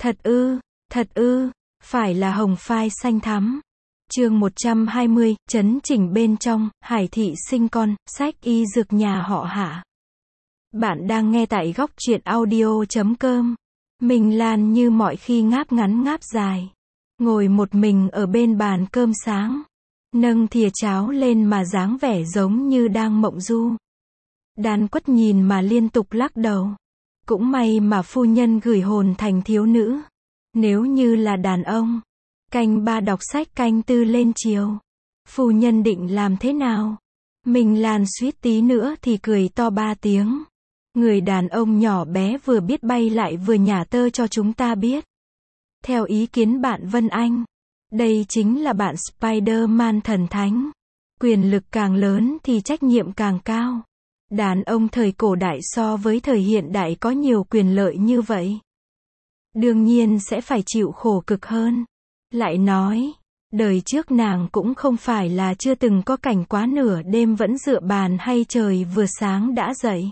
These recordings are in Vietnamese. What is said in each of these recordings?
Thật ư, phải là hồng phai xanh thắm. Chương 120, chấn chỉnh bên trong, Hải thị sinh con, sách y dược nhà họ Hạ. Bạn đang nghe tại góc truyện audio.com. Minh Lan như mọi khi ngáp ngắn ngáp dài. Ngồi một mình ở bên bàn cơm sáng. Nâng thìa cháo lên mà dáng vẻ giống như đang mộng du. Đan Quất nhìn mà liên tục lắc đầu. Cũng may mà phu nhân gửi hồn thành thiếu nữ. Nếu như là đàn ông, canh 3 đọc sách canh 4 lên chiều. Phu nhân định làm thế nào? Minh Lan suýt tí nữa thì cười to 3 tiếng. Người đàn ông nhỏ bé vừa biết bay lại vừa nhả tơ cho chúng ta biết. Theo ý kiến bạn Vân Anh, đây chính là bạn Spider-Man thần thánh. Quyền lực càng lớn thì trách nhiệm càng cao. Đàn ông thời cổ đại so với thời hiện đại có nhiều quyền lợi như vậy. Đương nhiên sẽ phải chịu khổ cực hơn. Lại nói, đời trước nàng cũng không phải là chưa từng có cảnh quá nửa đêm vẫn dựa bàn hay trời vừa sáng đã dậy.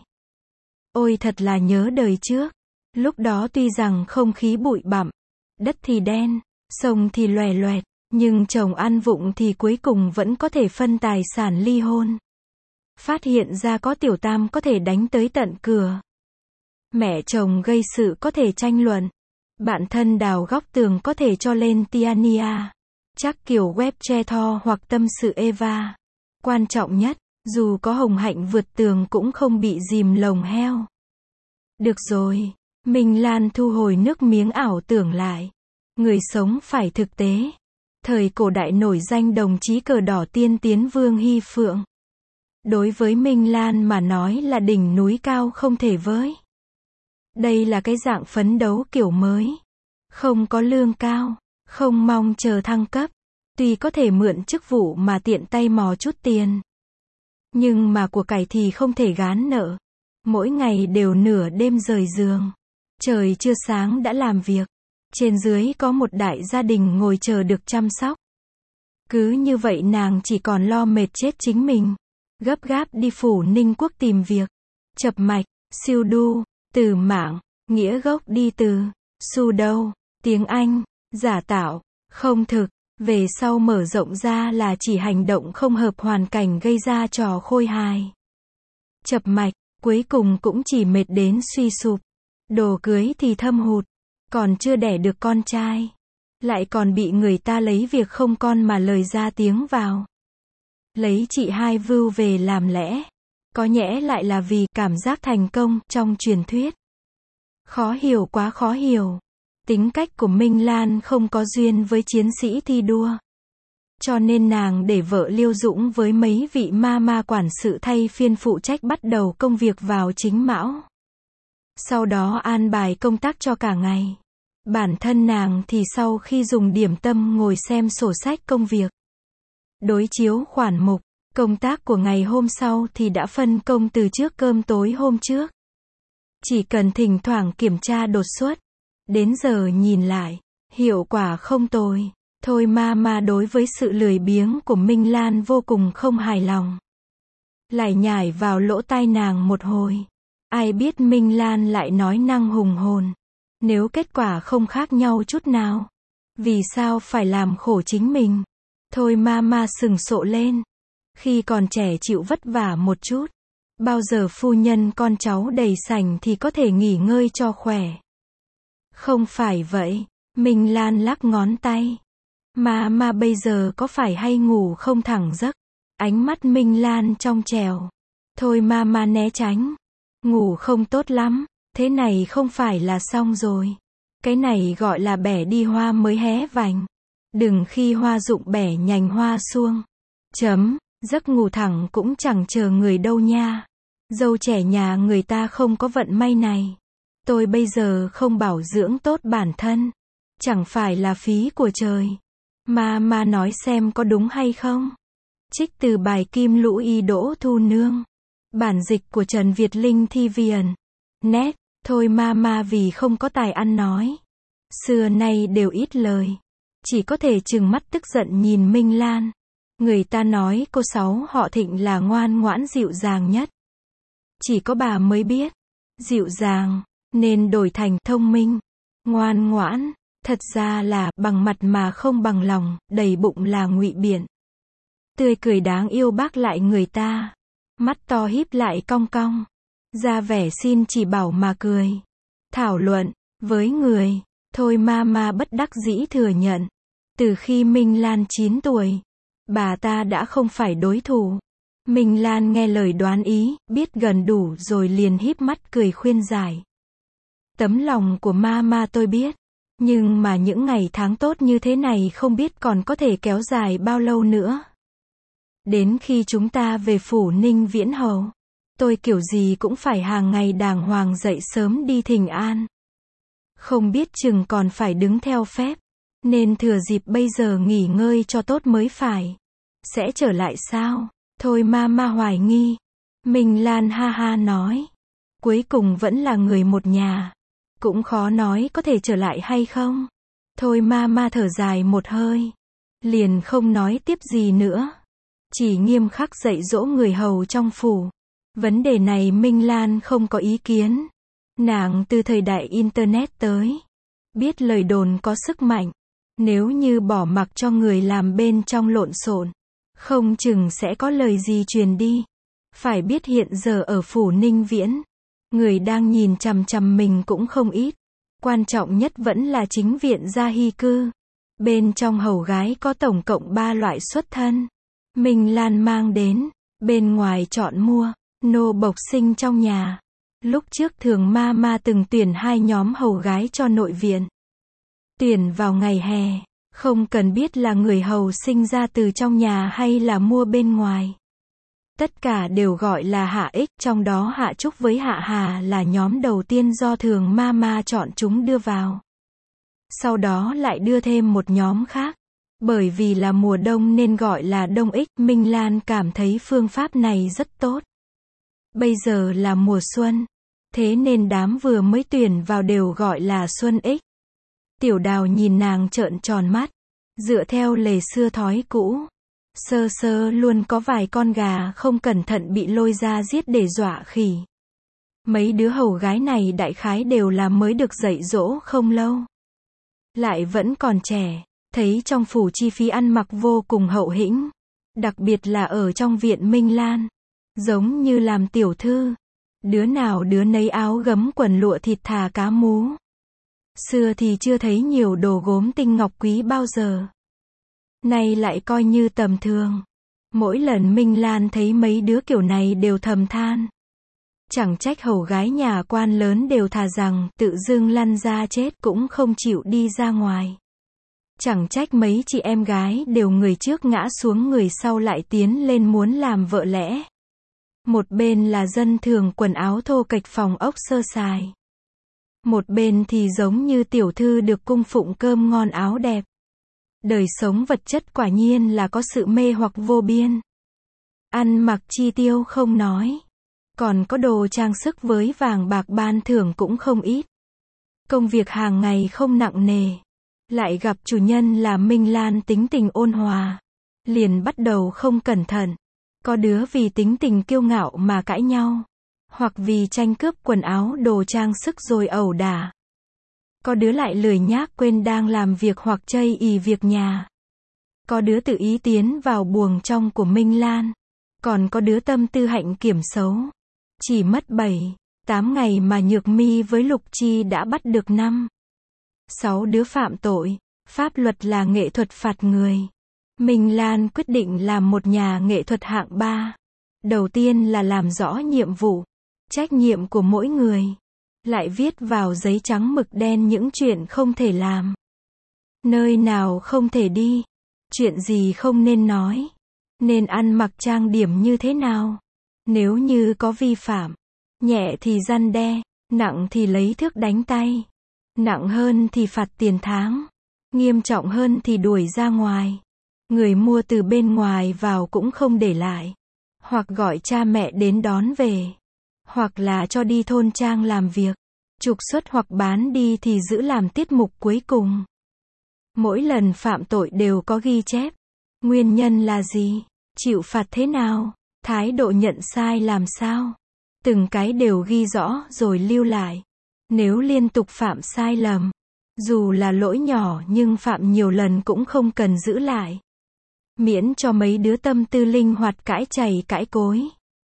Ôi thật là nhớ đời trước. Lúc đó tuy rằng không khí bụi bặm, đất thì đen, sông thì loè loẹt, nhưng chồng ăn vụng thì cuối cùng vẫn có thể phân tài sản ly hôn. Phát hiện ra có tiểu tam có thể đánh tới tận cửa. Mẹ chồng gây sự có thể tranh luận. Bạn thân đào góc tường có thể cho lên Tiania. Chắc kiểu web che tho hoặc tâm sự Eva. Quan trọng nhất, dù có hồng hạnh vượt tường cũng không bị dìm lồng heo. Được rồi, Minh Lan thu hồi nước miếng ảo tưởng lại. Người sống phải thực tế. Thời cổ đại nổi danh đồng chí cờ đỏ tiên tiến Vương Hy Phượng. Đối với Minh Lan mà nói là đỉnh núi cao không thể với. Đây là cái dạng phấn đấu kiểu mới. Không có lương cao, không mong chờ thăng cấp. Tuy có thể mượn chức vụ mà tiện tay mò chút tiền. Nhưng mà của cải thì không thể gán nợ. Mỗi ngày đều nửa đêm rời giường. Trời chưa sáng đã làm việc. Trên dưới có một đại gia đình ngồi chờ được chăm sóc. Cứ như vậy nàng chỉ còn lo mệt chết chính mình. Gấp gáp đi Phủ Ninh Quốc tìm việc. Chập mạch, siêu đu, từ mạng, nghĩa gốc đi từ, pseudo, tiếng Anh, giả tạo, không thực, về sau mở rộng ra là chỉ hành động không hợp hoàn cảnh gây ra trò khôi hài. Chập mạch, cuối cùng cũng chỉ mệt đến suy sụp. Đồ cưới thì thâm hụt, còn chưa đẻ được con trai. Lại còn bị người ta lấy việc không con mà lời ra tiếng vào. Lấy chị hai vưu về làm lẽ. Có nhẽ lại là vì cảm giác thành công trong truyền thuyết. Khó hiểu quá khó hiểu. Tính cách của Minh Lan không có duyên với chiến sĩ thi đua. Cho nên nàng để vợ Liêu Dũng với mấy vị ma quản sự thay phiên phụ trách bắt đầu công việc vào chính mão. Sau đó an bài công tác cho cả ngày. Bản thân nàng thì sau khi dùng điểm tâm ngồi xem sổ sách công việc. Đối chiếu khoản mục, công tác của ngày hôm sau thì đã phân công từ trước cơm tối hôm trước. Chỉ cần thỉnh thoảng kiểm tra đột xuất. Đến giờ nhìn lại, hiệu quả không tồi. Thôi ma đối với sự lười biếng của Minh Lan vô cùng không hài lòng. Lại nhảy vào lỗ tai nàng một hồi. Ai biết Minh Lan lại nói năng hùng hồn. Nếu kết quả không khác nhau chút nào. Vì sao phải làm khổ chính mình? Thôi ma sừng sộ lên. Khi còn trẻ chịu vất vả một chút. Bao giờ phu nhân con cháu đầy sảnh thì có thể nghỉ ngơi cho khỏe. Không phải vậy. Minh Lan lắc ngón tay. Ma bây giờ có phải hay ngủ không thẳng giấc? Ánh mắt Minh Lan trong trèo. Thôi ma né tránh. Ngủ không tốt lắm. Thế này không phải là xong rồi. Cái này gọi là bẻ đi hoa mới hé vành. Đừng khi hoa rụng bẻ nhành hoa suông. Giấc ngủ thẳng cũng chẳng chờ người đâu nha. Dâu trẻ nhà người ta không có vận may này. Tôi bây giờ không bảo dưỡng tốt bản thân. Chẳng phải là phí của trời. Ma nói xem có đúng hay không. Trích từ bài Kim Lũ Y Đỗ Thu Nương. Bản dịch của Trần Việt Linh Thi Viền. Nét, thôi ma vì không có tài ăn nói. Xưa nay đều ít lời. Chỉ có thể trừng mắt tức giận nhìn Minh Lan. Người ta nói cô Sáu họ Thịnh là ngoan ngoãn dịu dàng nhất. Chỉ có bà mới biết. Dịu dàng, nên đổi thành thông minh. Ngoan ngoãn, thật ra là bằng mặt mà không bằng lòng, đầy bụng là ngụy biện. Tươi cười đáng yêu bác lại người ta, mắt to híp lại cong cong, ra vẻ xin chỉ bảo mà cười. Thảo luận với người, thôi mama bất đắc dĩ thừa nhận, từ khi Minh Lan 9 tuổi, bà ta đã không phải đối thủ. Minh Lan nghe lời đoán ý, biết gần đủ rồi liền híp mắt cười khuyên giải. Tấm lòng của mama tôi biết, nhưng mà những ngày tháng tốt như thế này không biết còn có thể kéo dài bao lâu nữa. Đến khi chúng ta về phủ Ninh Viễn Hầu, tôi kiểu gì cũng phải hàng ngày đàng hoàng dậy sớm đi thỉnh an. Không biết chừng còn phải đứng theo phép, nên thừa dịp bây giờ nghỉ ngơi cho tốt mới phải. Sẽ trở lại sao? Thôi mama hoài nghi. Minh Lan ha ha nói. Cuối cùng vẫn là người một nhà. Cũng khó nói có thể trở lại hay không. Thôi mama thở dài một hơi. Liền không nói tiếp gì nữa. Chỉ nghiêm khắc dạy dỗ người hầu trong phủ. Vấn đề này Minh Lan không có ý kiến. Nàng từ thời đại Internet tới. Biết lời đồn có sức mạnh. Nếu như bỏ mặc cho người làm bên trong lộn xộn, không chừng sẽ có lời gì truyền đi. Phải biết hiện giờ ở phủ Ninh Viễn, người đang nhìn chằm chằm mình cũng không ít. Quan trọng nhất vẫn là chính viện gia hy cư. Bên trong hầu gái có tổng cộng 3 loại xuất thân. Minh Lan mang đến, bên ngoài chọn mua, nô bộc sinh trong nhà. Lúc trước thường mama từng tuyển 2 nhóm hầu gái cho nội viện. Tuyển vào ngày hè, không cần biết là người hầu sinh ra từ trong nhà hay là mua bên ngoài. Tất cả đều gọi là Hạ Ích, trong đó Hạ Trúc với Hạ Hà là nhóm đầu tiên do thường mama chọn chúng đưa vào. Sau đó lại đưa thêm một nhóm khác. Bởi vì là mùa đông nên gọi là Đông Ích, Minh Lan cảm thấy phương pháp này rất tốt. Bây giờ là mùa xuân, thế nên đám vừa mới tuyển vào đều gọi là Xuân Ích. Tiểu Đào nhìn nàng trợn tròn mắt, dựa theo lề xưa thói cũ. Sơ sơ luôn có vài con gà không cẩn thận bị lôi ra giết để dọa khỉ. Mấy đứa hầu gái này đại khái đều là mới được dạy dỗ không lâu. Lại vẫn còn trẻ, thấy trong phủ chi phí ăn mặc vô cùng hậu hĩnh. Đặc biệt là ở trong viện Minh Lan. Giống như làm tiểu thư. Đứa nào đứa nấy áo gấm quần lụa thịt thà cá mú. Xưa thì chưa thấy nhiều đồ gốm tinh ngọc quý bao giờ. Nay lại coi như tầm thường. Mỗi lần Minh Lan thấy mấy đứa kiểu này đều thầm than. Chẳng trách hầu gái nhà quan lớn đều thà rằng tự dưng lăn ra chết cũng không chịu đi ra ngoài. Chẳng trách mấy chị em gái đều người trước ngã xuống người sau lại tiến lên muốn làm vợ lẽ. Một bên là dân thường quần áo thô kệch phòng ốc sơ sài. Một bên thì giống như tiểu thư được cung phụng cơm ngon áo đẹp. Đời sống vật chất quả nhiên là có sự mê hoặc vô biên. Ăn mặc chi tiêu không nói. Còn có đồ trang sức với vàng bạc ban thưởng cũng không ít. Công việc hàng ngày không nặng nề. Lại gặp chủ nhân là Minh Lan tính tình ôn hòa. Liền bắt đầu không cẩn thận. Có đứa vì tính tình kiêu ngạo mà cãi nhau. Hoặc vì tranh cướp quần áo đồ trang sức rồi ẩu đả. Có đứa lại lười nhác quên đang làm việc hoặc chây ỳ việc nhà. Có đứa tự ý tiến vào buồng trong của Minh Lan. Còn có đứa tâm tư hạnh kiểm xấu. Chỉ mất 7-8 ngày mà Nhược Mi với Lục Chi đã bắt được 5-6 đứa phạm tội. Pháp luật là nghệ thuật phạt người. Minh Lan quyết định làm một nhà nghệ thuật hạng 3. Đầu tiên là làm rõ nhiệm vụ, trách nhiệm của mỗi người. Lại viết vào giấy trắng mực đen những chuyện không thể làm. Nơi nào không thể đi. Chuyện gì không nên nói. Nên ăn mặc trang điểm như thế nào. Nếu như có vi phạm. Nhẹ thì răn đe. Nặng thì lấy thước đánh tay. Nặng hơn thì phạt tiền tháng. Nghiêm trọng hơn thì đuổi ra ngoài. Người mua từ bên ngoài vào cũng không để lại. Hoặc gọi cha mẹ đến đón về. Hoặc là cho đi thôn trang làm việc. Trục xuất hoặc bán đi thì giữ làm tiết mục cuối cùng. Mỗi lần phạm tội đều có ghi chép. Nguyên nhân là gì? Chịu phạt thế nào? Thái độ nhận sai làm sao? Từng cái đều ghi rõ rồi lưu lại. Nếu liên tục phạm sai lầm, Dù là lỗi nhỏ nhưng phạm nhiều lần cũng không cần giữ lại. Miễn cho mấy đứa tâm tư linh hoạt cãi chày cãi cối.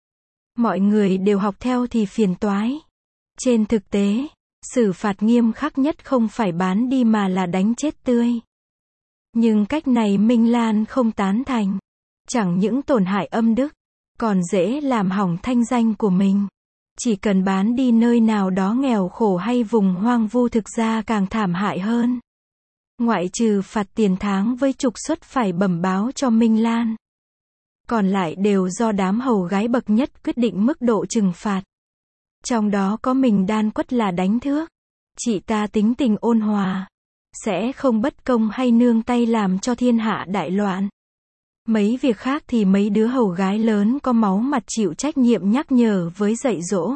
Mọi người đều học theo thì phiền toái. Trên thực tế, xử phạt nghiêm khắc nhất không phải bán đi mà là đánh chết tươi. Nhưng cách này Minh Lan không tán thành. Chẳng những tổn hại âm đức, còn dễ làm hỏng thanh danh của mình. Chỉ cần bán đi nơi nào đó nghèo khổ hay vùng hoang vu thực ra càng thảm hại hơn. Ngoại trừ phạt tiền tháng với trục xuất phải bẩm báo cho Minh Lan. Còn lại đều do đám hầu gái bậc nhất quyết định mức độ trừng phạt. Trong đó có mình Đan Quất là đánh thước. Chị ta tính tình ôn hòa, sẽ không bất công hay nương tay làm cho thiên hạ đại loạn. Mấy việc khác thì mấy đứa hầu gái lớn có máu mặt chịu trách nhiệm nhắc nhở với dạy dỗ.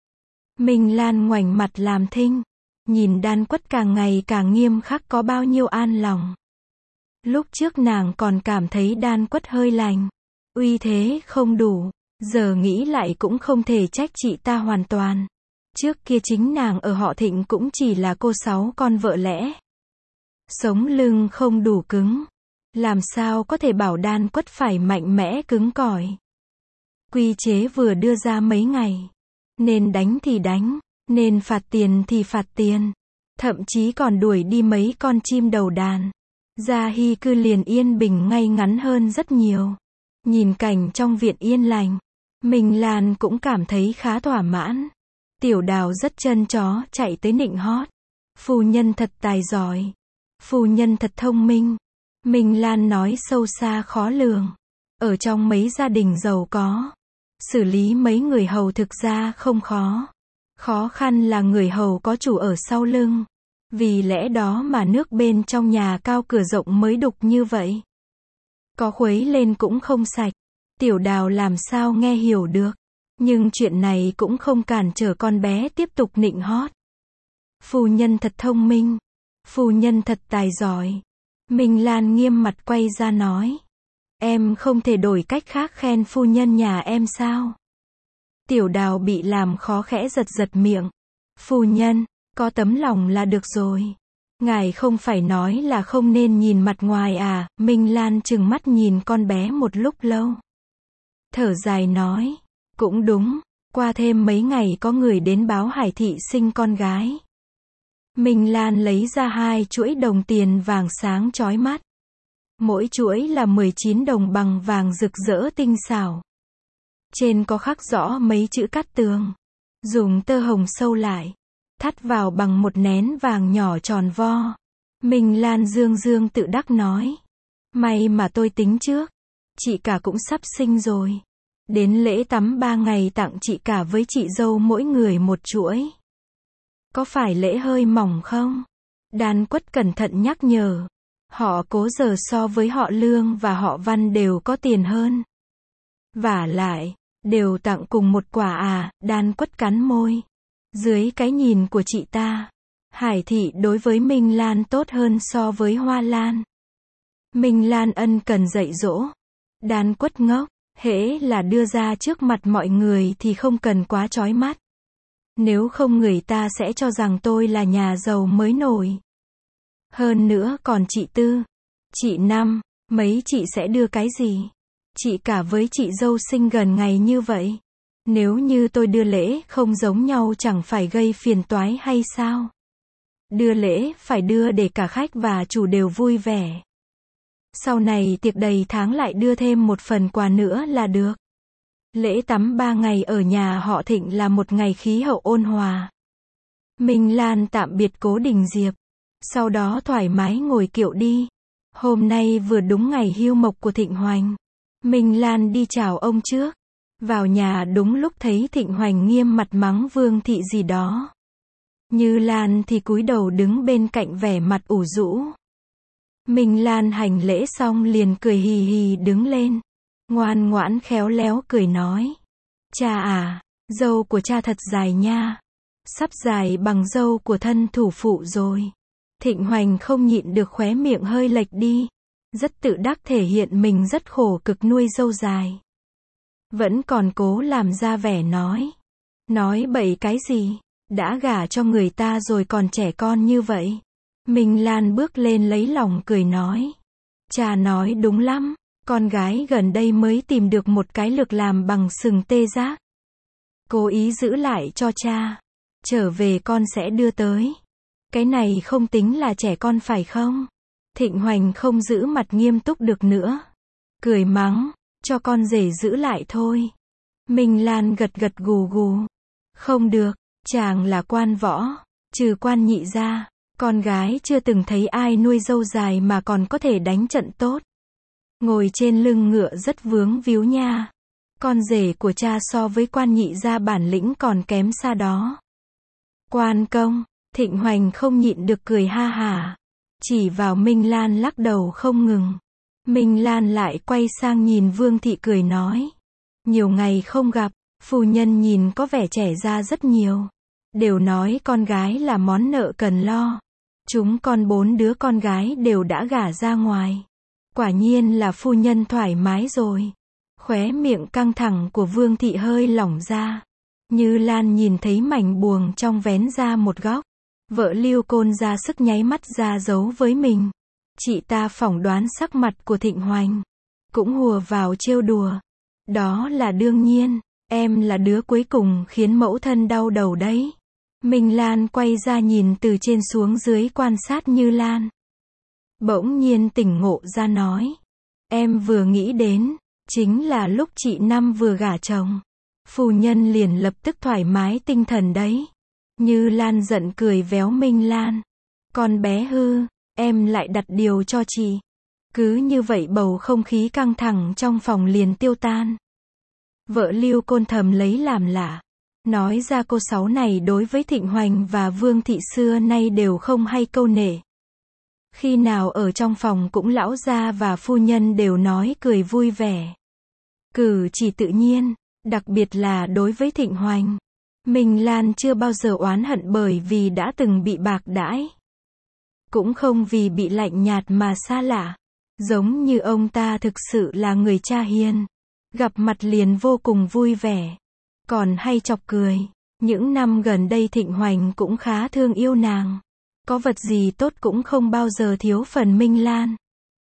Minh Lan ngoảnh mặt làm thinh, nhìn Đan Quất càng ngày càng nghiêm khắc có bao nhiêu an lòng. Lúc trước nàng còn cảm thấy Đan Quất hơi lành, uy thế không đủ, giờ nghĩ lại cũng không thể trách chị ta hoàn toàn. Trước kia chính nàng ở họ Thịnh cũng chỉ là cô sáu con vợ lẽ. Sống lưng không đủ cứng. Làm sao có thể bảo Đan Quất phải mạnh mẽ cứng cỏi. Quy chế vừa đưa ra mấy ngày. Nên đánh thì đánh, nên phạt tiền thì phạt tiền. Thậm chí còn đuổi đi mấy con chim đầu đàn. Gia Hy cư liền yên bình ngay ngắn hơn rất nhiều. Nhìn cảnh trong viện yên lành, Minh Lan cũng cảm thấy khá thỏa mãn. Tiểu Đào rất chân chó chạy tới nịnh hót. Phu nhân thật tài giỏi. Phu nhân thật thông minh. Minh Lan nói sâu xa khó lường. Ở trong mấy gia đình giàu có, xử lý mấy người hầu thực ra không khó. Khó khăn là người hầu có chủ ở sau lưng. Vì lẽ đó mà nước bên trong nhà cao cửa rộng mới đục như vậy. Có khuấy lên cũng không sạch. Tiểu Đào làm sao nghe hiểu được. Nhưng chuyện này cũng không cản trở con bé tiếp tục nịnh hót. Phu nhân thật thông minh. Phu nhân thật tài giỏi. Minh Lan nghiêm mặt quay ra nói. Em không thể đổi cách khác khen phu nhân nhà em sao? Tiểu Đào bị làm khó khẽ giật giật miệng. Phu nhân, có tấm lòng là được rồi. Ngài không phải nói là không nên nhìn mặt ngoài à? Minh Lan trừng mắt nhìn con bé một lúc lâu. Thở dài nói. Cũng đúng, qua thêm mấy ngày có người đến báo Hải thị sinh con gái. Minh Lan lấy ra 2 chuỗi đồng tiền vàng sáng chói mắt. Mỗi chuỗi là 19 đồng bằng vàng rực rỡ tinh xảo. Trên có khắc rõ mấy chữ cát tường. Dùng tơ hồng sâu lại. Thắt vào bằng một nén vàng nhỏ tròn vo. Minh Lan dương dương tự đắc nói. May mà tôi tính trước. Chị cả cũng sắp sinh rồi. Đến lễ tắm 3 ngày tặng chị cả với chị dâu mỗi người một chuỗi. Có phải lễ hơi mỏng không? Đan Quất cẩn thận nhắc nhở. Họ Cố giờ so với họ Lương và họ Văn đều có tiền hơn. Vả lại, đều tặng cùng một quả à? Đan Quất cắn môi. Dưới cái nhìn của chị ta, Hải thị đối với Minh Lan tốt hơn so với Hoa Lan. Minh Lan ân cần dạy dỗ. Đan Quất ngốc. Hễ là đưa ra trước mặt mọi người thì không cần quá chói mắt. Nếu không người ta sẽ cho rằng tôi là nhà giàu mới nổi. Hơn nữa còn chị Tư, chị Năm, mấy chị sẽ đưa cái gì? Chị cả với chị dâu sinh gần ngày như vậy. Nếu như tôi đưa lễ không giống nhau chẳng phải gây phiền toái hay sao? Đưa lễ phải đưa để cả khách và chủ đều vui vẻ. Sau này tiệc đầy tháng lại đưa thêm một phần quà nữa là được. Lễ tắm 3 ngày ở nhà họ Thịnh là một ngày khí hậu ôn hòa. Minh Lan tạm biệt Cố Đình Diệp. Sau đó thoải mái ngồi kiệu đi. Hôm nay vừa đúng ngày hưu mộc của Thịnh Hoành. Minh Lan đi chào ông trước. Vào nhà đúng lúc thấy Thịnh Hoành nghiêm mặt mắng Vương thị gì đó. Như Lan thì cúi đầu đứng bên cạnh vẻ mặt ủ rũ. Minh Lan hành lễ xong liền cười hì hì đứng lên. Ngoan ngoãn khéo léo cười nói. Cha à, râu của cha thật dài nha. Sắp dài bằng râu của thân thủ phụ rồi. Thịnh Hoành không nhịn được khóe miệng hơi lệch đi. Rất tự đắc thể hiện mình rất khổ cực nuôi râu dài. Vẫn còn cố làm ra vẻ nói. Nói bậy cái gì? Đã gả cho người ta rồi còn trẻ con như vậy. Minh Lan bước lên lấy lòng cười nói. Cha nói đúng lắm, con gái gần đây mới tìm được một cái lược làm bằng sừng tê giác. Cố ý giữ lại cho cha. Trở về con sẽ đưa tới. Cái này không tính là trẻ con phải không? Thịnh Hoành không giữ mặt nghiêm túc được nữa. Cười mắng, cho con rể giữ lại thôi. Minh Lan gật gật gù gù. Không được, chàng là quan võ, trừ quan nhị ra, con gái chưa từng thấy ai nuôi dâu dài mà còn có thể đánh trận tốt. Ngồi trên lưng ngựa rất vướng víu nha. Con rể của cha so với quan nhị gia bản lĩnh còn kém xa đó. Quan công, Thịnh Hoành không nhịn được cười ha hả. Chỉ vào Minh Lan lắc đầu không ngừng. Minh Lan lại quay sang nhìn Vương Thị cười nói. Nhiều ngày không gặp, phu nhân nhìn có vẻ trẻ ra rất nhiều. Đều nói con gái là món nợ cần lo. Chúng con 4 đứa con gái đều đã gả ra ngoài. Quả nhiên là phu nhân thoải mái rồi. Khóe miệng căng thẳng của Vương Thị hơi lỏng ra. Như Lan nhìn thấy mảnh buồng trong vén ra một góc. Vợ Lưu Côn ra sức nháy mắt ra giấu với mình. Chị ta phỏng đoán sắc mặt của Thịnh Hoành. Cũng hùa vào trêu đùa. Đó là đương nhiên, em là đứa cuối cùng khiến mẫu thân đau đầu đấy. Minh Lan quay ra nhìn từ trên xuống dưới quan sát Như Lan. Bỗng nhiên tỉnh ngộ ra nói. Em vừa nghĩ đến, chính là lúc chị Năm vừa gả chồng. Phu nhân liền lập tức thoải mái tinh thần đấy. Như Lan giận cười véo Minh Lan. Con bé hư, em lại đặt điều cho chị. Cứ như vậy bầu không khí căng thẳng trong phòng liền tiêu tan. Vợ Lưu Côn thầm lấy làm lạ. Nói ra cô Sáu này đối với Thịnh Hoành và Vương Thị xưa nay đều không hay câu nể. Khi nào ở trong phòng cũng lão gia và phu nhân đều nói cười vui vẻ. Cử chỉ tự nhiên, đặc biệt là đối với Thịnh Hoành. Minh Lan chưa bao giờ oán hận bởi vì đã từng bị bạc đãi. Cũng không vì bị lạnh nhạt mà xa lạ. Giống như ông ta thực sự là người cha hiền. Gặp mặt liền vô cùng vui vẻ. Còn hay chọc cười. Những năm gần đây Thịnh Hoành cũng khá thương yêu nàng. Có vật gì tốt cũng không bao giờ thiếu phần Minh Lan.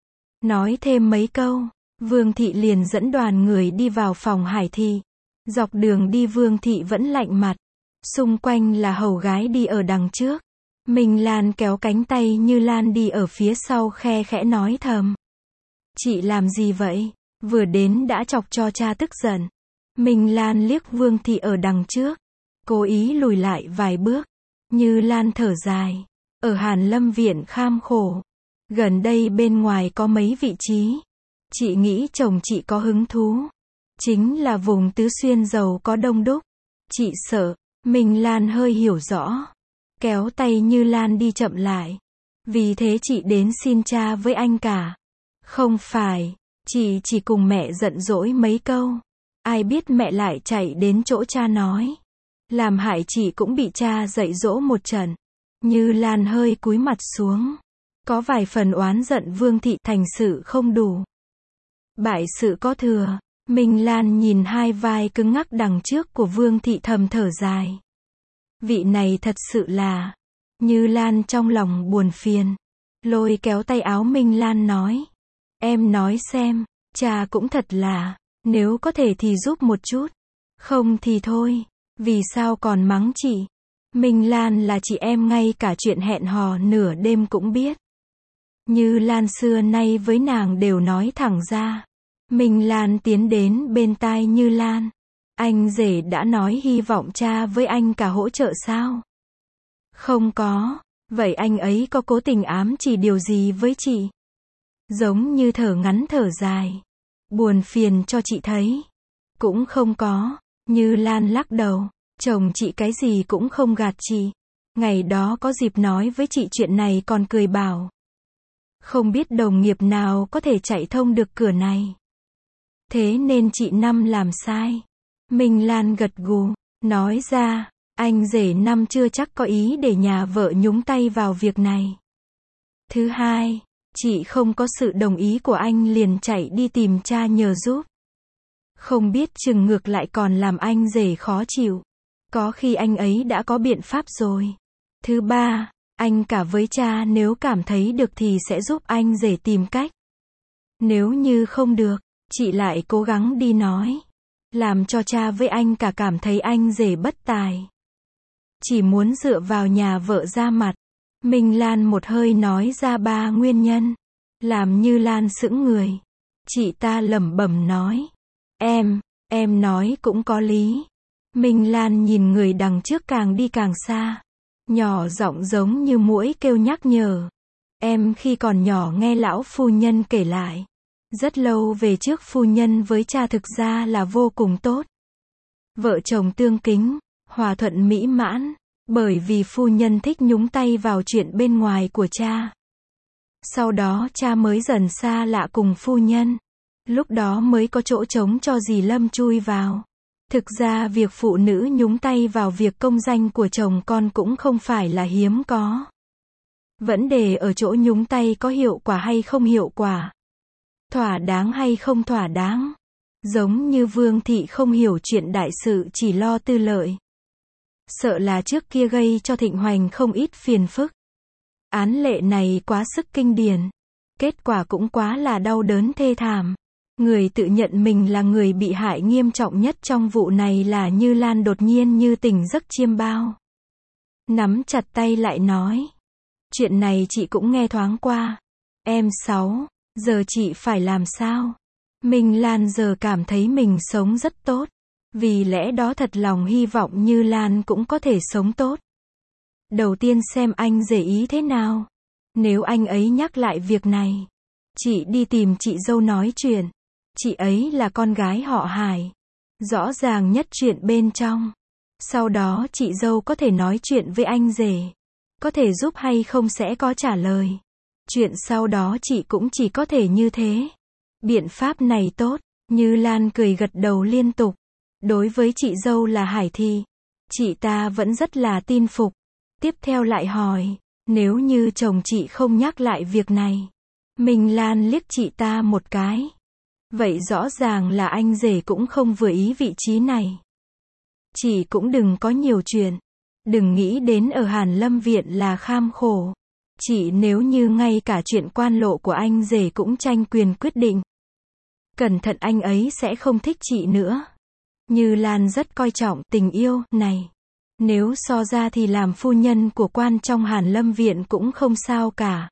Nói thêm mấy câu, Vương Thị liền dẫn đoàn người đi vào phòng Hải Thị. Dọc đường đi Vương Thị vẫn lạnh mặt. Xung quanh là hầu gái đi ở đằng trước. Minh Lan kéo cánh tay Như Lan đi ở phía sau khe khẽ nói thầm. Chị làm gì vậy? Vừa đến đã chọc cho cha tức giận. Minh Lan liếc Vương Thị ở đằng trước. Cố ý lùi lại vài bước. Như Lan thở dài. Ở Hàn Lâm Viện kham khổ. Gần đây bên ngoài có mấy vị trí. Chị nghĩ chồng chị có hứng thú. Chính là vùng Tứ Xuyên giàu có đông đúc. Chị sợ. Minh Lan hơi hiểu rõ. Kéo tay Như Lan đi chậm lại. Vì thế chị đến xin cha với anh cả. Không phải. Chị chỉ cùng mẹ giận dỗi mấy câu. Ai biết mẹ lại chạy đến chỗ cha nói. Làm hại chị cũng bị cha dạy dỗ một trận. Như Lan hơi cúi mặt xuống. Có vài phần oán giận Vương Thị thành sự không đủ. Bại sự có thừa. Minh Lan nhìn hai vai cứng ngắc đằng trước của Vương Thị thầm thở dài. Vị này thật sự là. Như Lan trong lòng buồn phiền. Lôi kéo tay áo Minh Lan nói. Em nói xem, cha cũng thật là. Nếu có thể thì giúp một chút. Không thì thôi. Vì sao còn mắng chị? Minh Lan là chị em ngay cả chuyện hẹn hò nửa đêm cũng biết. Như Lan xưa nay với nàng đều nói thẳng ra. Minh Lan tiến đến bên tai Như Lan. Anh rể đã nói hy vọng cha với anh cả hỗ trợ sao? Không có. Vậy anh ấy có cố tình ám chỉ điều gì với chị? Giống như thở ngắn thở dài. Buồn phiền cho chị thấy. Cũng không có. Như Lan lắc đầu. Chồng chị cái gì cũng không gạt chị. Ngày đó có dịp nói với chị chuyện này còn cười bảo. Không biết đồng nghiệp nào có thể chạy thông được cửa này. Thế nên chị Năm làm sai. Minh Lan gật gù, nói ra, anh rể Năm chưa chắc có ý để nhà vợ nhúng tay vào việc này. Thứ hai, chị không có sự đồng ý của anh liền chạy đi tìm cha nhờ giúp. Không biết chừng ngược lại còn làm anh rể khó chịu. Có khi anh ấy đã có biện pháp rồi. Thứ ba, Anh cả với cha nếu cảm thấy được thì sẽ giúp anh rể tìm cách. Nếu như không được, chị lại cố gắng đi nói. Làm cho cha với anh cả cảm thấy anh rể bất tài. Chỉ muốn dựa vào nhà vợ ra mặt. Minh Lan một hơi nói ra 3 nguyên nhân. Làm Như Lan sững người. Chị ta lẩm bẩm nói. Em nói cũng có lý. Minh Lan nhìn người đằng trước càng đi càng xa. Nhỏ giọng giống như muỗi kêu nhắc nhở. Em khi còn nhỏ nghe lão phu nhân kể lại. Rất lâu về trước phu nhân với cha thực ra là vô cùng tốt. Vợ chồng tương kính, hòa thuận mỹ mãn. Bởi vì phu nhân thích nhúng tay vào chuyện bên ngoài của cha. Sau đó cha mới dần xa lạ cùng phu nhân. Lúc đó mới có chỗ trống cho dì Lâm chui vào. Thực ra việc phụ nữ nhúng tay vào việc công danh của chồng con cũng không phải là hiếm có. Vấn đề ở chỗ nhúng tay có hiệu quả hay không hiệu quả. Thỏa đáng hay không thỏa đáng. Giống như Vương Thị không hiểu chuyện đại sự chỉ lo tư lợi. Sợ là trước kia gây cho Thịnh Hoành không ít phiền phức. Án lệ này quá sức kinh điển. Kết quả cũng quá là đau đớn thê thảm. Người tự nhận mình là người bị hại nghiêm trọng nhất trong vụ này là Như Lan đột nhiên như tỉnh giấc chiêm bao. Nắm chặt tay lại nói. Chuyện này chị cũng nghe thoáng qua. Em Sáu, giờ chị phải làm sao? Minh Lan giờ cảm thấy mình sống rất tốt. Vì lẽ đó thật lòng hy vọng Như Lan cũng có thể sống tốt. Đầu tiên xem anh rể ý thế nào. Nếu anh ấy nhắc lại việc này, chị đi tìm chị dâu nói chuyện. Chị ấy là con gái họ Hải. Rõ ràng nhất chuyện bên trong. Sau đó chị dâu có thể nói chuyện với anh rể. Có thể giúp hay không sẽ có trả lời. Chuyện sau đó chị cũng chỉ có thể như thế. Biện pháp này tốt. Như Lan cười gật đầu liên tục. Đối với chị dâu là Hải Thị, chị ta vẫn rất là tin phục. Tiếp theo lại hỏi, nếu như chồng chị không nhắc lại việc này. Minh Lan liếc chị ta một cái. Vậy rõ ràng là anh rể cũng không vừa ý vị trí này. Chị cũng đừng có nhiều chuyện. Đừng nghĩ đến ở Hàn Lâm Viện là kham khổ. Chị nếu như ngay cả chuyện quan lộ của anh rể cũng tranh quyền quyết định. Cẩn thận anh ấy sẽ không thích chị nữa. Như Lan rất coi trọng tình yêu này. Nếu so ra thì làm phu nhân của quan trong Hàn Lâm Viện cũng không sao cả.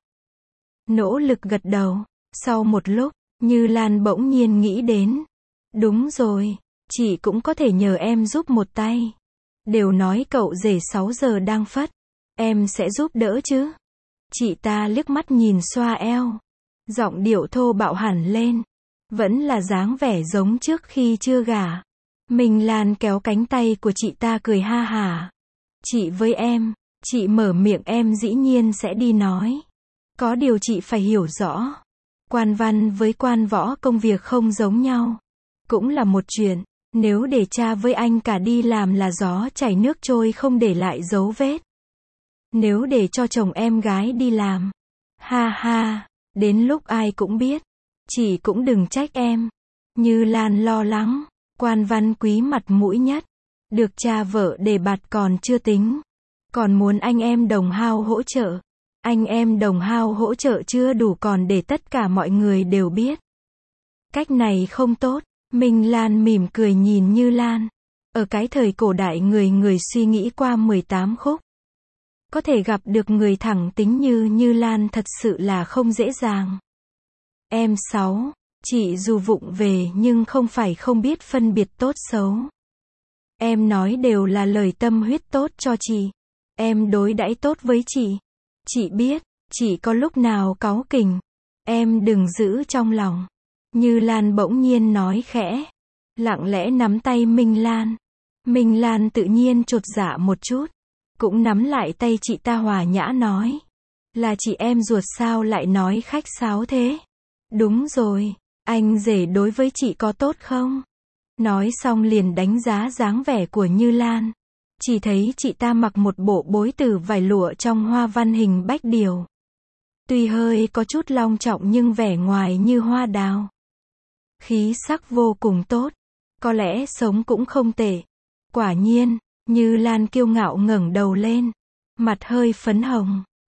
Nỗ lực gật đầu. Sau một lúc, Như Lan bỗng nhiên nghĩ đến. Đúng rồi, chị cũng có thể nhờ em giúp một tay. Đều nói cậu rể 6 giờ đang phất. Em sẽ giúp đỡ chứ? Chị ta liếc mắt nhìn xoa eo. Giọng điệu thô bạo hẳn lên. Vẫn là dáng vẻ giống trước khi chưa gả. Minh Lan kéo cánh tay của chị ta cười ha hả. Chị với em, chị mở miệng em dĩ nhiên sẽ đi nói. Có điều chị phải hiểu rõ. Quan văn với quan võ công việc không giống nhau. Cũng là một chuyện, nếu để cha với anh cả đi làm là gió chảy nước trôi không để lại dấu vết. Nếu để cho chồng em gái đi làm. Ha ha, đến lúc ai cũng biết. Chị cũng đừng trách em. Như Lan lo lắng. Quan văn quý mặt mũi nhất. Được cha vợ đề bạt còn chưa tính. Còn muốn anh em đồng hao hỗ trợ. Anh em đồng hao hỗ trợ chưa đủ còn để tất cả mọi người đều biết. Cách này không tốt. Minh Lan mỉm cười nhìn Như Lan. Ở cái thời cổ đại người suy nghĩ qua 18 khúc. Có thể gặp được người thẳng tính như Lan thật sự là không dễ dàng. Em Sáu, chị dù vụng về nhưng không phải không biết phân biệt tốt xấu. Em nói đều là lời tâm huyết tốt cho chị. Em đối đãi tốt với chị. Chị biết, chị có lúc nào cáu kỉnh. Em đừng giữ trong lòng. Như Lan bỗng nhiên nói khẽ. Lặng lẽ nắm tay Minh Lan. Minh Lan tự nhiên chột dạ một chút. Cũng nắm lại tay chị ta hòa nhã nói. Là chị em ruột sao lại nói khách sáo thế? Đúng rồi, anh rể đối với chị có tốt không? Nói xong liền đánh giá dáng vẻ của Như Lan. Chỉ thấy chị ta mặc một bộ bối từ vải lụa trong hoa văn hình bách điều. Tuy hơi có chút long trọng nhưng vẻ ngoài như hoa đào. Khí sắc vô cùng tốt. Có lẽ sống cũng không tệ. Quả nhiên, Như Lan kiêu ngạo ngẩng đầu lên. Mặt hơi phấn hồng.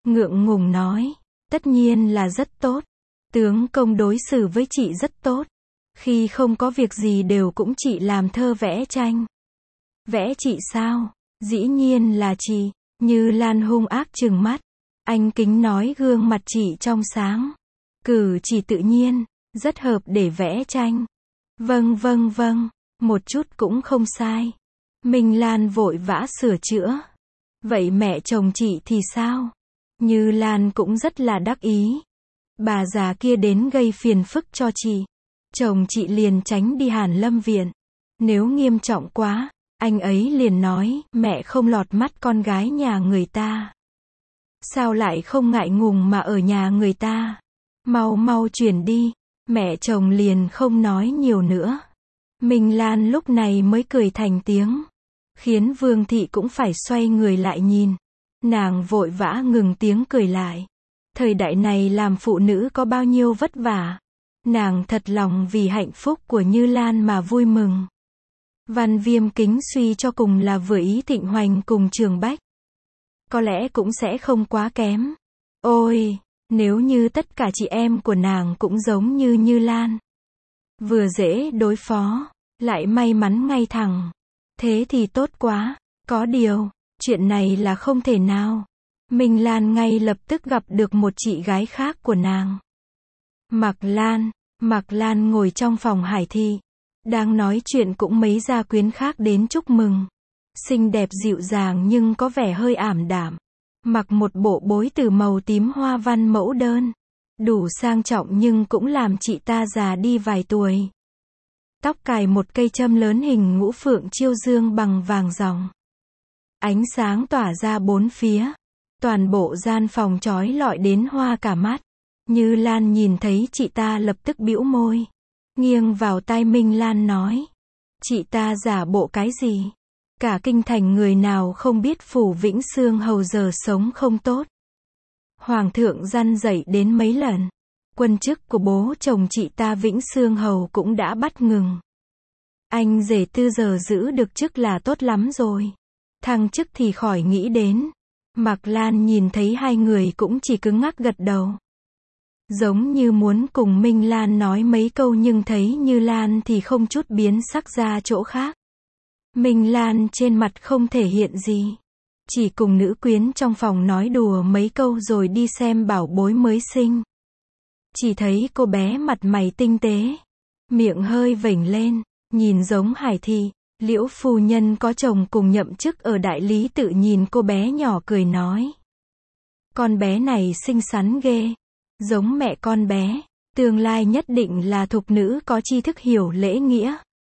ngượng ngùng nói, tất nhiên là rất tốt. Tướng công đối xử với chị rất tốt. Khi không có việc gì đều cũng chị làm thơ vẽ tranh. Vẽ chị sao? Dĩ nhiên là chị. Như Lan hung ác trừng mắt. Anh kính nói gương mặt chị trong sáng. Cử chỉ tự nhiên, rất hợp để vẽ tranh. Vâng vâng vâng, một chút cũng không sai. Minh Lan vội vã sửa chữa. Vậy mẹ chồng chị thì sao? Như Lan cũng rất là đắc ý. Bà già kia đến gây phiền phức cho chị. Chồng chị liền tránh đi Hàn Lâm viện. Nếu nghiêm trọng quá, anh ấy liền nói, mẹ không lọt mắt con gái nhà người ta. Sao lại không ngại ngùng mà ở nhà người ta? Mau mau chuyển đi. Mẹ chồng liền không nói nhiều nữa. Minh Lan lúc này mới cười thành tiếng. Khiến Vương Thị cũng phải xoay người lại nhìn. Nàng vội vã ngừng tiếng cười lại. Thời đại này làm phụ nữ có bao nhiêu vất vả. Nàng thật lòng vì hạnh phúc của Như Lan mà vui mừng. Văn Viêm kính suy cho cùng là vừa ý Thịnh Hoành cùng Trường Bách. Có lẽ cũng sẽ không quá kém. Ôi, nếu như tất cả chị em của nàng cũng giống như Như Lan. Vừa dễ đối phó, lại may mắn ngay thẳng. Thế thì tốt quá. Có điều, chuyện này là không thể nào. Minh Lan ngay lập tức gặp được một chị gái khác của nàng. Mạc Lan ngồi trong phòng Hải Thị. Đang nói chuyện cũng mấy gia quyến khác đến chúc mừng. Xinh đẹp dịu dàng nhưng có vẻ hơi ảm đạm. Mặc một bộ bối từ màu tím hoa văn mẫu đơn. Đủ sang trọng nhưng cũng làm chị ta già đi vài tuổi. Tóc cài một cây châm lớn hình ngũ phượng chiêu dương bằng vàng ròng. Ánh sáng tỏa ra bốn phía. Toàn bộ gian phòng chói lọi đến hoa cả mắt. Như Lan nhìn thấy chị ta lập tức bĩu môi. Nghiêng vào tai Minh Lan nói. Chị ta giả bộ cái gì? Cả kinh thành người nào không biết Phủ Vĩnh Xương hầu giờ sống không tốt. Hoàng thượng răn dạy đến mấy lần. Quân chức của bố chồng chị ta Vĩnh Xương hầu cũng đã bắt ngừng. Anh rể Tư giờ giữ được chức là tốt lắm rồi. Thăng chức thì khỏi nghĩ đến. Mạc Lan nhìn thấy hai người cũng chỉ cứng ngắc gật đầu. Giống như muốn cùng Minh Lan nói mấy câu nhưng thấy Như Lan thì không chút biến sắc ra chỗ khác. Minh Lan trên mặt không thể hiện gì. Chỉ cùng nữ quyến trong phòng nói đùa mấy câu rồi đi xem bảo bối mới sinh. Chỉ thấy cô bé mặt mày tinh tế. Miệng hơi vểnh lên, nhìn giống Hải Thị. Liễu phu nhân có chồng cùng nhậm chức ở đại lý tự nhìn cô bé nhỏ cười nói. Con bé này xinh xắn ghê. Giống mẹ con bé. Tương lai nhất định là thục nữ có tri thức hiểu lễ nghĩa.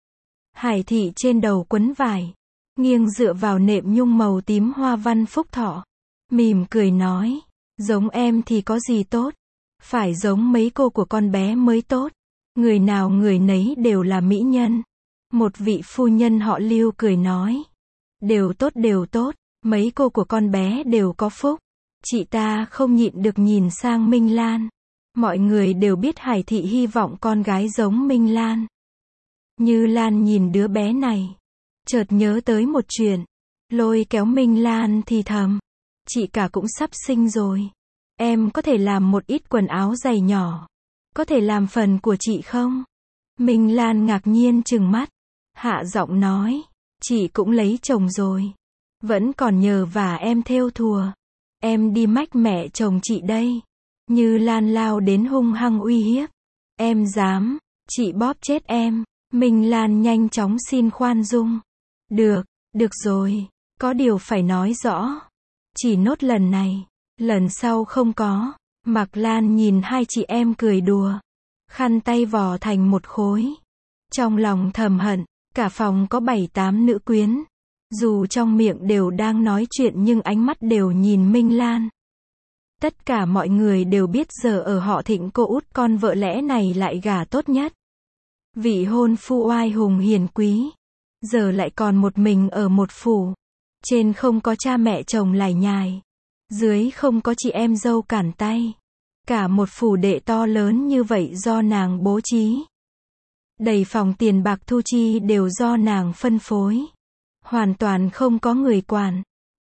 Hải Thị trên đầu quấn vải. Nghiêng dựa vào nệm nhung màu tím hoa văn phúc thọ. Mỉm cười nói. Giống em thì có gì tốt. Phải giống mấy cô của con bé mới tốt. Người nào người nấy đều là mỹ nhân. Một vị phu nhân họ Lưu cười nói. Đều tốt, mấy cô của con bé đều có phúc. Chị ta không nhịn được nhìn sang Minh Lan. Mọi người đều biết Hải Thị hy vọng con gái giống Minh Lan. Như Lan nhìn đứa bé này. Chợt nhớ tới một chuyện. Lôi kéo Minh Lan thì thầm. Chị cả cũng sắp sinh rồi. Em có thể làm một ít quần áo giày nhỏ. Có thể làm phần của chị không? Minh Lan ngạc nhiên trừng mắt. Hạ giọng nói. Chị cũng lấy chồng rồi. Vẫn còn nhờ vả em thêu thùa. Em đi mách mẹ chồng chị đây. Như Lan lao đến hung hăng uy hiếp. Em dám, chị bóp chết em. Minh Lan nhanh chóng xin khoan dung. Được rồi. Có điều phải nói rõ. Chỉ nốt lần này. Lần sau không có. Mạc Lan nhìn hai chị em cười đùa. Khăn tay vò thành một khối. Trong lòng thầm hận. Cả phòng có 7-8 nữ quyến. Dù trong miệng đều đang nói chuyện nhưng ánh mắt đều nhìn Minh Lan. Tất cả mọi người đều biết giờ ở họ Thịnh cô út con vợ lẽ này lại gả tốt nhất. Vị hôn phu oai hùng hiền quý. Giờ lại còn một mình ở một phủ. Trên không có cha mẹ chồng lải nhải. Dưới không có chị em dâu cản tay. Cả một phủ đệ to lớn như vậy do nàng bố trí. Đầy phòng tiền bạc thu chi đều do nàng phân phối. Hoàn toàn không có người quản.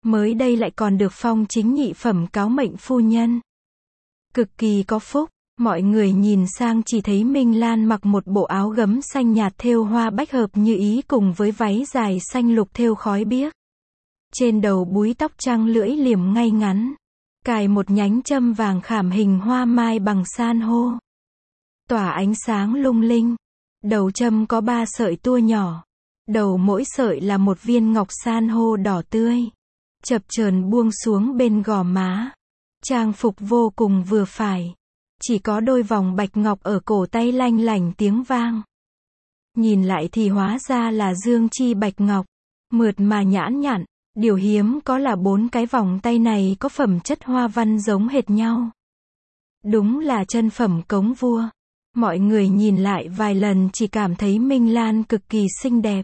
mới đây lại còn được phong chính nhị phẩm cáo mệnh phu nhân. Cực kỳ có phúc, mọi người nhìn sang chỉ thấy Minh Lan mặc một bộ áo gấm xanh nhạt thêu hoa bách hợp như ý cùng với váy dài xanh lục thêu khói biếc. Trên đầu búi tóc trăng lưỡi liềm ngay ngắn, cài một nhánh châm vàng khảm hình hoa mai bằng san hô, tỏa ánh sáng lung linh. Đầu châm có 3 sợi tua nhỏ, đầu mỗi sợi là một viên ngọc san hô đỏ tươi, chập chờn buông xuống bên gò má. Trang phục vô cùng vừa phải, chỉ có đôi vòng bạch ngọc ở cổ tay lanh lảnh tiếng vang. Nhìn lại thì hóa ra là dương chi bạch ngọc, mượt mà nhãn nhặn. Điều hiếm có là 4 cái vòng tay này có phẩm chất hoa văn giống hệt nhau. Đúng là chân phẩm cống vua. Mọi người nhìn lại vài lần chỉ cảm thấy Minh Lan cực kỳ xinh đẹp.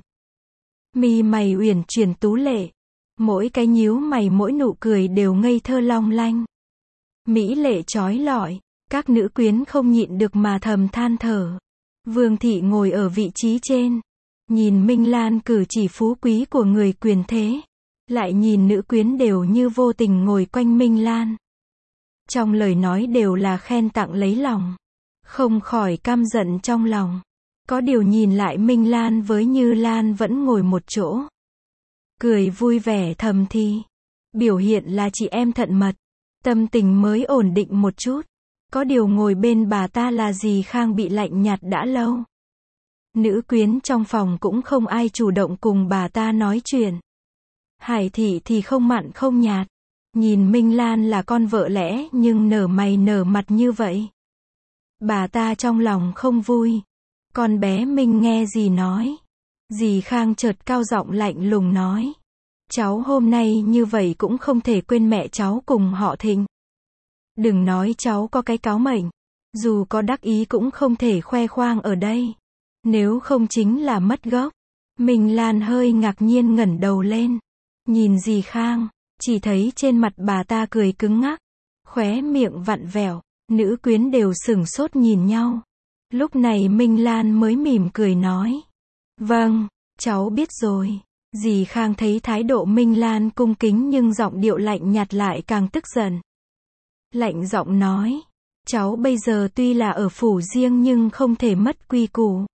Mi mày uyển chuyển tú lệ, mỗi cái nhíu mày mỗi nụ cười đều ngây thơ long lanh. Mỹ lệ chói lọi, các nữ quyến không nhịn được mà thầm than thở. Vương thị ngồi ở vị trí trên, nhìn Minh Lan cử chỉ phú quý của người quyền thế, lại nhìn nữ quyến đều như vô tình ngồi quanh Minh Lan. Trong lời nói đều là khen tặng lấy lòng, không khỏi căm giận trong lòng. Có điều nhìn lại Minh Lan với Như Lan vẫn ngồi một chỗ, cười vui vẻ thầm thì, biểu hiện là chị em thận mật, tâm tình mới ổn định một chút. Có điều ngồi bên bà ta là dì Khang bị lạnh nhạt đã lâu. Nữ quyến trong phòng cũng không ai chủ động cùng bà ta nói chuyện. Hải thị thì không mặn không nhạt, nhìn Minh Lan là con vợ lẽ nhưng nở mày nở mặt như vậy. Bà ta trong lòng không vui. Con bé Minh nghe dì nói. Dì Khang chợt cao giọng lạnh lùng nói. Cháu hôm nay như vậy cũng không thể quên mẹ cháu cùng họ Thịnh. Đừng nói cháu có cái cáo mệnh, dù có đắc ý cũng không thể khoe khoang ở đây. Nếu không chính là mất gốc. Minh Lan hơi ngạc nhiên ngẩng đầu lên, nhìn dì Khang, chỉ thấy trên mặt bà ta cười cứng ngắc, khóe miệng vặn vẹo, nữ quyến đều sửng sốt nhìn nhau. Lúc này Minh Lan mới mỉm cười nói. Vâng, cháu biết rồi. Dì Khang thấy thái độ Minh Lan cung kính nhưng giọng điệu lạnh nhạt lại càng tức giận. Lạnh giọng nói, cháu bây giờ tuy là ở phủ riêng nhưng không thể mất quy củ.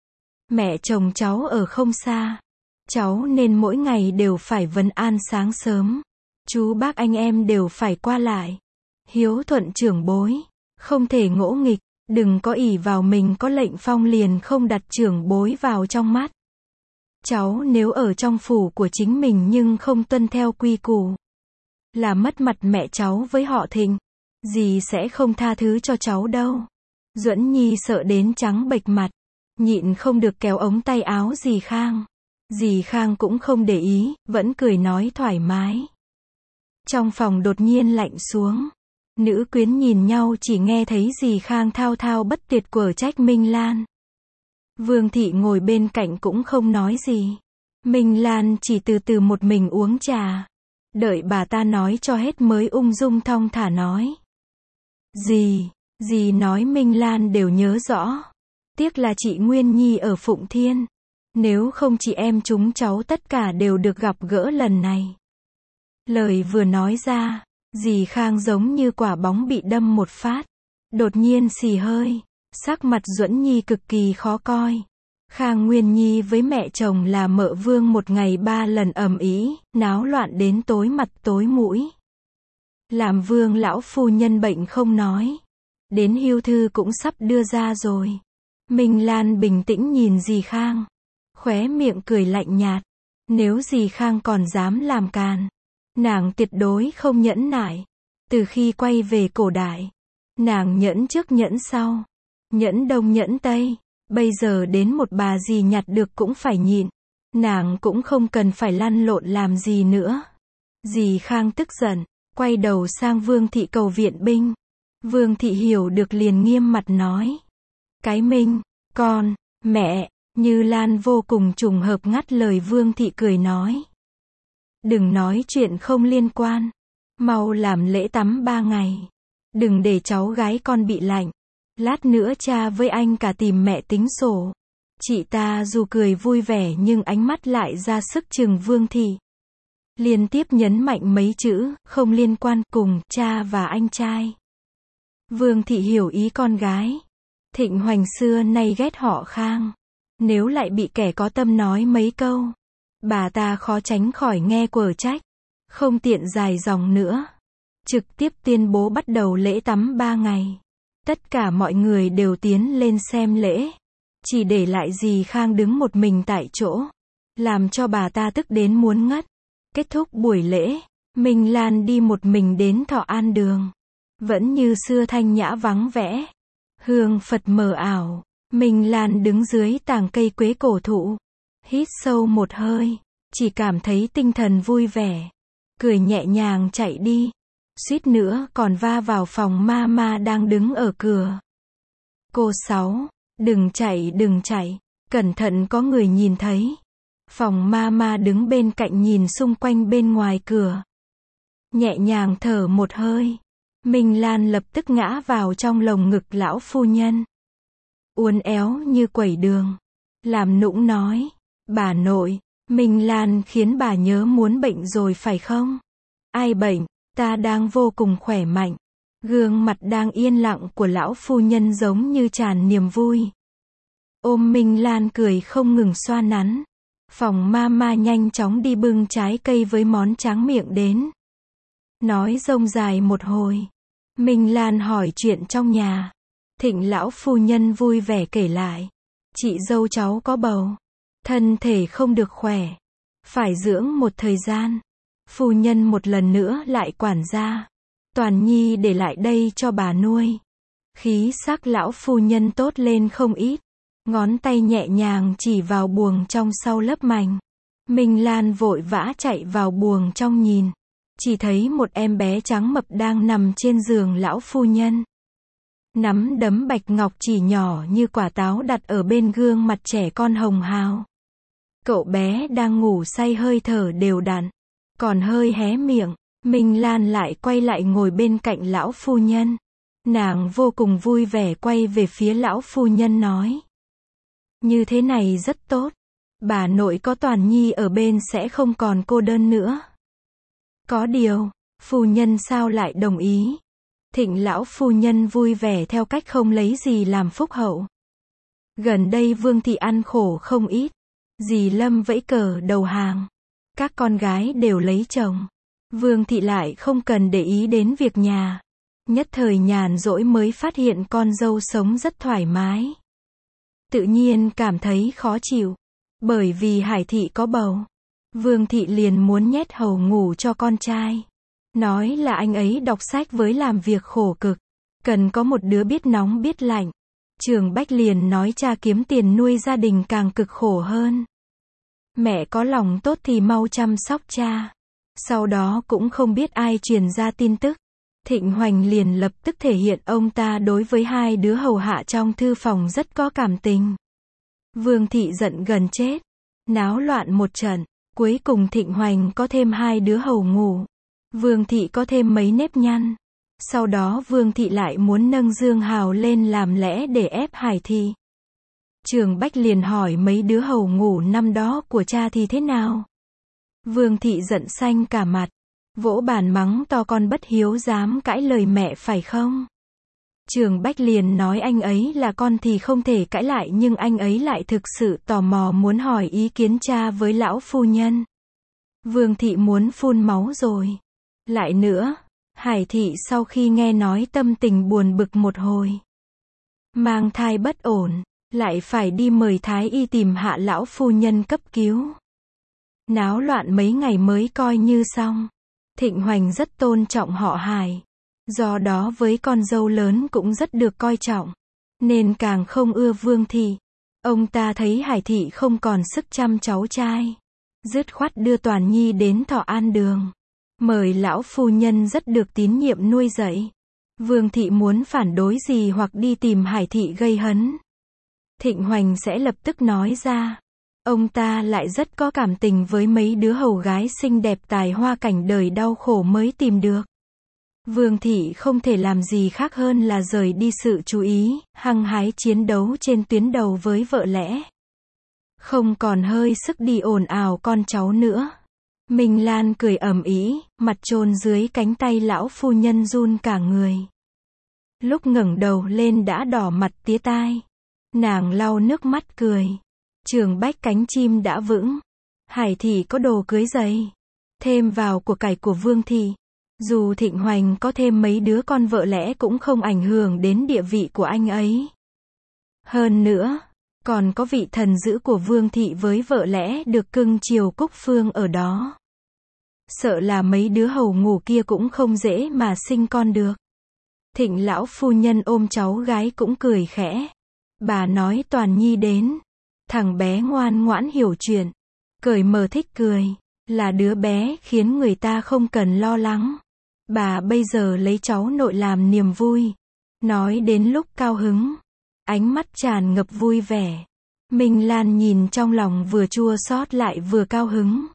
Mẹ chồng cháu ở không xa, cháu nên mỗi ngày đều phải vấn an sáng sớm. Chú bác anh em đều phải qua lại. Hiếu thuận trưởng bối, không thể ngỗ nghịch, đừng có ỷ vào mình có lệnh phong liền không đặt trưởng bối vào trong mắt. Cháu nếu ở trong phủ của chính mình nhưng không tuân theo quy củ, là mất mặt mẹ cháu với họ Thịnh. Dì sẽ không tha thứ cho cháu đâu. Duẫn Nhi sợ đến trắng bệch mặt, nhịn không được kéo ống tay áo dì Khang. Dì Khang cũng không để ý, vẫn cười nói thoải mái. Trong phòng đột nhiên lạnh xuống. Nữ quyến nhìn nhau chỉ nghe thấy dì Khang thao thao bất tuyệt quở trách Minh Lan. Vương thị ngồi bên cạnh cũng không nói gì. Minh Lan chỉ từ từ một mình uống trà. Đợi bà ta nói cho hết mới ung dung thong thả nói. Dì nói Minh Lan đều nhớ rõ. Tiếc là chị Nguyên Nhi ở Phụng Thiên. Nếu không chị em chúng cháu tất cả đều được gặp gỡ lần này. Lời vừa nói ra, dì Khang giống như quả bóng bị đâm một phát. Đột nhiên xì hơi, sắc mặt Duẫn Nhi cực kỳ khó coi. Khang Nguyên Nhi với mẹ chồng là Mợ Vương một ngày 3 lần ầm ĩ, náo loạn đến tối mặt tối mũi. Làm Vương lão phu nhân bệnh không nói, đến hưu thư cũng sắp đưa ra rồi. Minh Lan bình tĩnh nhìn dì Khang, khóe miệng cười lạnh nhạt. Nếu dì Khang còn dám làm càn, nàng tuyệt đối không nhẫn nại. Từ khi quay về cổ đại, nàng nhẫn trước nhẫn sau, nhẫn đông nhẫn tây. Bây giờ đến một bà dì nhặt được cũng phải nhịn. Nàng cũng không cần phải lăn lộn làm gì nữa. Dì Khang tức giận, quay đầu sang Vương thị cầu viện binh. Vương thị hiểu được liền nghiêm mặt nói. Cái Minh, con, mẹ, Như Lan vô cùng trùng hợp ngắt lời Vương thị cười nói. Đừng nói chuyện không liên quan. Mau làm lễ tắm 3 ngày. Đừng để cháu gái con bị lạnh. Lát nữa cha với anh cả tìm mẹ tính sổ. Chị ta dù cười vui vẻ nhưng ánh mắt lại ra sức chừng Vương thị. liên tiếp nhấn mạnh mấy chữ, không liên quan, cùng, cha và anh trai. Vương thị hiểu ý con gái. Thịnh Hoành xưa nay ghét họ Khang. Nếu lại bị kẻ có tâm nói mấy câu, bà ta khó tránh khỏi nghe quở trách. Không tiện dài dòng nữa. Trực tiếp tuyên bố bắt đầu lễ tắm 3 ngày. Tất cả mọi người đều tiến lên xem lễ. Chỉ để lại dì Khang đứng một mình tại chỗ. Làm cho bà ta tức đến muốn ngất. Kết thúc buổi lễ, Minh Lan đi một mình đến Thọ An Đường. Vẫn như xưa thanh nhã vắng vẻ. Hương Phật mờ ảo. Minh Lan đứng dưới tàng cây quế cổ thụ. Hít sâu một hơi. Chỉ cảm thấy tinh thần vui vẻ. Cười nhẹ nhàng chạy đi. Suýt nữa còn va vào phòng Mama đang đứng ở cửa. Cô Sáu, đừng chạy. Cẩn thận có người nhìn thấy. Phòng Mama đứng bên cạnh nhìn xung quanh bên ngoài cửa. Nhẹ nhàng thở một hơi. Minh Lan lập tức ngã vào trong lồng ngực lão phu nhân. Uốn éo như quẩy đường. Làm nũng nói. Bà nội, Minh Lan khiến bà nhớ muốn bệnh rồi phải không? Ai bệnh? Ta đang vô cùng khỏe mạnh. Gương mặt đang yên lặng của lão phu nhân giống như tràn niềm vui. Ôm Minh Lan cười không ngừng xoa nắn. Phòng Mama nhanh chóng đi bưng trái cây với món tráng miệng đến. Nói rông dài một hồi. Minh Lan hỏi chuyện trong nhà. Thịnh lão phu nhân vui vẻ kể lại. Chị dâu cháu có bầu. Thân thể không được khỏe. Phải dưỡng một thời gian. Phu nhân một lần nữa lại quản gia. Toàn Nhi để lại đây cho bà nuôi. Khí sắc lão phu nhân tốt lên không ít. Ngón tay nhẹ nhàng chỉ vào buồng trong sau lớp mành. Minh Lan vội vã chạy vào buồng trong nhìn. Chỉ thấy một em bé trắng mập đang nằm trên giường lão phu nhân. Nắm đấm bạch ngọc chỉ nhỏ như quả táo đặt ở bên gương mặt trẻ con hồng hào. Cậu bé đang ngủ say hơi thở đều đặn. Còn hơi hé miệng, Minh Lan lại quay lại ngồi bên cạnh lão phu nhân. Nàng vô cùng vui vẻ quay về phía lão phu nhân nói. Như thế này rất tốt. Bà nội có Toàn Nhi ở bên sẽ không còn cô đơn nữa. Có điều, phu nhân sao lại đồng ý? Thịnh lão phu nhân vui vẻ theo cách không lấy gì làm phúc hậu. Gần đây Vương thị ăn khổ không ít. Dì Lâm vẫy cờ đầu hàng. Các con gái đều lấy chồng. Vương thị lại không cần để ý đến việc nhà. Nhất thời nhàn rỗi mới phát hiện con dâu sống rất thoải mái. Tự nhiên cảm thấy khó chịu. Bởi vì Hải thị có bầu. Vương thị liền muốn nhét hầu ngủ cho con trai. Nói là anh ấy đọc sách với làm việc khổ cực. Cần có một đứa biết nóng biết lạnh. Trường Bách liền nói cha kiếm tiền nuôi gia đình càng cực khổ hơn. Mẹ có lòng tốt thì mau chăm sóc cha. Sau đó cũng không biết ai truyền ra tin tức. Thịnh Hoành liền lập tức thể hiện ông ta đối với hai đứa hầu hạ trong thư phòng rất có cảm tình. Vương thị giận gần chết. Náo loạn một trận. Cuối cùng Thịnh Hoành có thêm hai đứa hầu ngủ. Vương thị có thêm mấy nếp nhăn. Sau đó Vương thị lại muốn nâng Dương Hào lên làm lẽ để ép Hải thị. Trường Bách liền hỏi mấy đứa hầu ngủ năm đó của cha thì thế nào? Vương thị giận xanh cả mặt. Vỗ bàn mắng to con bất hiếu dám cãi lời mẹ phải không? Trường Bách liền nói anh ấy là con thì không thể cãi lại nhưng anh ấy lại thực sự tò mò muốn hỏi ý kiến cha với lão phu nhân. Vương thị muốn phun máu rồi. Lại nữa, Hải thị sau khi nghe nói tâm tình buồn bực một hồi. Mang thai bất ổn, lại phải đi mời thái y tìm Hạ lão phu nhân cấp cứu. Náo loạn mấy ngày mới coi như xong. Thịnh Hoành rất tôn trọng họ Hải. Do đó với con dâu lớn cũng rất được coi trọng. Nên càng không ưa Vương thị. Ông ta thấy Hải thị không còn sức chăm cháu trai. Dứt khoát đưa Toàn Nhi đến Thọ An Đường. Mời lão phu nhân rất được tín nhiệm nuôi dạy. Vương thị muốn phản đối gì hoặc đi tìm Hải thị gây hấn. Thịnh Hoành sẽ lập tức nói ra. Ông ta lại rất có cảm tình với mấy đứa hầu gái xinh đẹp tài hoa cảnh đời đau khổ mới tìm được. Vương thị không thể làm gì khác hơn là rời đi sự chú ý, hăng hái chiến đấu trên tuyến đầu với vợ lẽ. Không còn hơi sức đi ồn ào con cháu nữa. Minh Lan cười ầm ĩ, mặt chôn dưới cánh tay lão phu nhân run cả người. Lúc ngẩng đầu lên đã đỏ mặt tía tai. Nàng lau nước mắt cười. Trường bách cánh chim đã vững. Hải thị có đồ cưới giày. Thêm vào của cải của Vương thị. Dù Thịnh Hoành có thêm mấy đứa con vợ lẽ cũng không ảnh hưởng đến địa vị của anh ấy. Hơn nữa, còn có vị thần dữ của Vương thị với vợ lẽ được cưng chiều Cúc Phương ở đó. Sợ là mấy đứa hầu ngủ kia cũng không dễ mà sinh con được. Thịnh lão phu nhân ôm cháu gái cũng cười khẽ. Bà nói Toàn Nhi đến. Thằng bé ngoan ngoãn hiểu chuyện. Cởi mở thích cười. Là đứa bé khiến người ta không cần lo lắng. Bà bây giờ lấy cháu nội làm niềm vui. Nói đến lúc cao hứng. Ánh mắt tràn ngập vui vẻ. Minh Lan nhìn trong lòng vừa chua xót lại vừa cao hứng.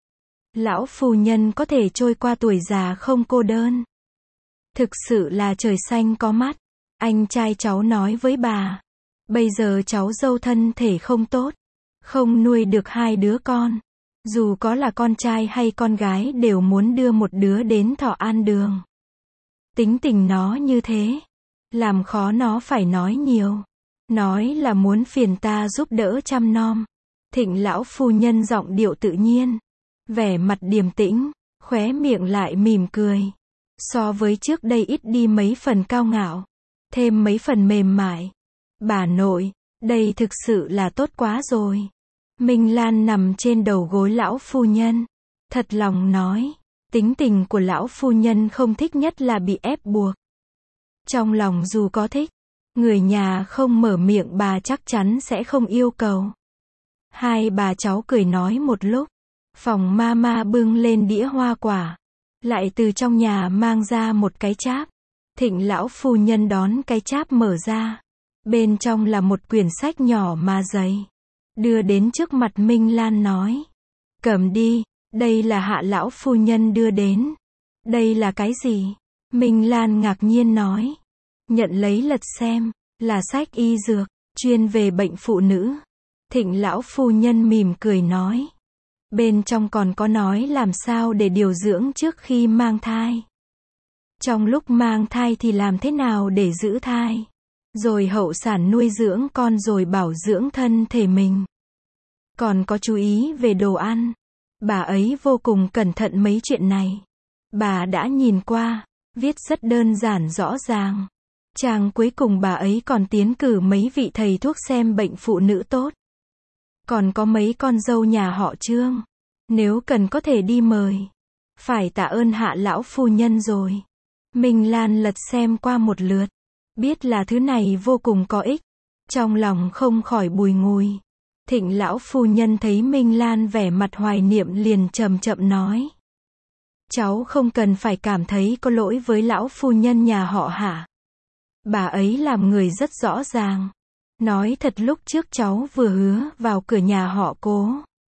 Lão phu nhân có thể trôi qua tuổi già không cô đơn. Thực sự là trời xanh có mắt. Anh trai cháu nói với bà. Bây giờ cháu dâu thân thể không tốt. Không nuôi được 2 đứa con. Dù có là con trai hay con gái đều muốn đưa một đứa đến Thọ An Đường. Tính tình nó như thế. Làm khó nó phải nói nhiều. Nói là muốn phiền ta giúp đỡ chăm nom. Thịnh lão phu nhân giọng điệu tự nhiên. Vẻ mặt điềm tĩnh. Khóe miệng lại mỉm cười. So với trước đây ít đi mấy phần cao ngạo. Thêm mấy phần mềm mại. Bà nội, đây thực sự là tốt quá rồi. Minh Lan nằm trên đầu gối lão phu nhân. Thật lòng nói. Tính tình của lão phu nhân không thích nhất là bị ép buộc. Trong lòng dù có thích. Người nhà không mở miệng bà chắc chắn sẽ không yêu cầu. Hai bà cháu cười nói một lúc. Phòng mama bưng lên đĩa hoa quả. Lại từ trong nhà mang ra một cái cháp. Thịnh lão phu nhân đón cái cháp mở ra. Bên trong là một quyển sách nhỏ mà dày. Đưa đến trước mặt Minh Lan nói. Cầm đi, đây là Hạ lão phu nhân đưa đến. Đây là cái gì? Minh Lan ngạc nhiên nói. Nhận lấy lật xem, là sách y dược, chuyên về bệnh phụ nữ. Thịnh lão phu nhân mỉm cười nói. Bên trong còn có nói làm sao để điều dưỡng trước khi mang thai. Trong lúc mang thai thì làm thế nào để giữ thai. Rồi hậu sản nuôi dưỡng con rồi bảo dưỡng thân thể mình. Còn có chú ý về đồ ăn. Bà ấy vô cùng cẩn thận mấy chuyện này. Bà đã nhìn qua, viết rất đơn giản rõ ràng. Trang cuối cùng bà ấy còn tiến cử mấy vị thầy thuốc xem bệnh phụ nữ tốt. Còn có mấy con dâu nhà họ Trương. Nếu cần có thể đi mời. Phải tạ ơn Hạ lão phu nhân rồi. Minh Lan lật xem qua một lượt. Biết là thứ này vô cùng có ích. Trong lòng không khỏi bùi ngùi. Thịnh lão phu nhân thấy Minh Lan vẻ mặt hoài niệm liền chậm chậm nói. Cháu không cần phải cảm thấy có lỗi với lão phu nhân nhà họ Hạ. Bà ấy làm người rất rõ ràng. Nói thật lúc trước cháu vừa hứa vào cửa nhà họ Cố.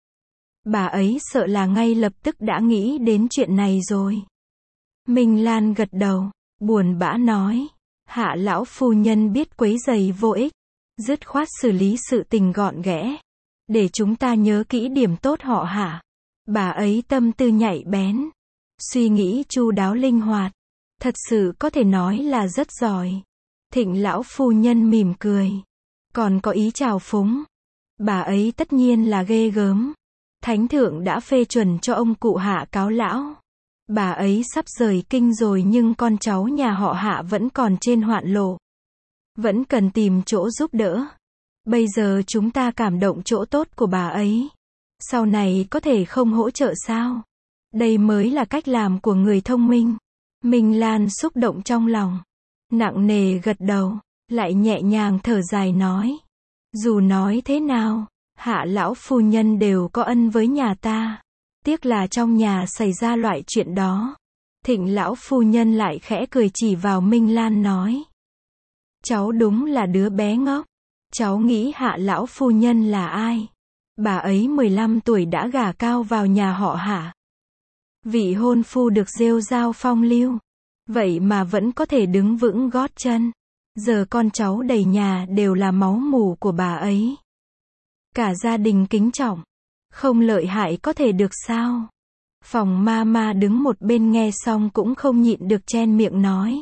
Bà ấy sợ là ngay lập tức đã nghĩ đến chuyện này rồi. Minh Lan gật đầu, buồn bã nói. Hạ lão phu nhân biết quấy rầy vô ích. Dứt khoát xử lý sự tình gọn ghẽ. Để chúng ta nhớ kỹ điểm tốt họ Hạ. Bà ấy tâm tư nhạy bén. Suy nghĩ chu đáo linh hoạt. Thật sự có thể nói là rất giỏi. Thịnh lão phu nhân mỉm cười. Còn có ý trào phúng. Bà ấy tất nhiên là ghê gớm. Thánh thượng đã phê chuẩn cho ông cụ Hạ cáo lão. Bà ấy sắp rời kinh rồi nhưng con cháu nhà họ Hạ vẫn còn trên hoạn lộ. Vẫn cần tìm chỗ giúp đỡ. Bây giờ chúng ta cảm động chỗ tốt của bà ấy. Sau này có thể không hỗ trợ sao? Đây mới là cách làm của người thông minh. Minh Lan xúc động trong lòng. Nặng nề gật đầu. Lại nhẹ nhàng thở dài nói. Dù nói thế nào, Hạ lão phu nhân đều có ân với nhà ta. Tiếc là trong nhà xảy ra loại chuyện đó. Thịnh lão phu nhân lại khẽ cười chỉ vào Minh Lan nói. Cháu đúng là đứa bé ngốc. Cháu nghĩ Hạ lão phu nhân là ai? Bà ấy 15 tuổi đã gả cao vào nhà họ Hạ. Vị hôn phu được rêu rao phong lưu. Vậy mà vẫn có thể đứng vững gót chân. Giờ con cháu đầy nhà đều là máu mủ của bà ấy. Cả gia đình kính trọng. Không lợi hại có thể được sao? Phòng mama đứng một bên nghe xong cũng không nhịn được chen miệng nói.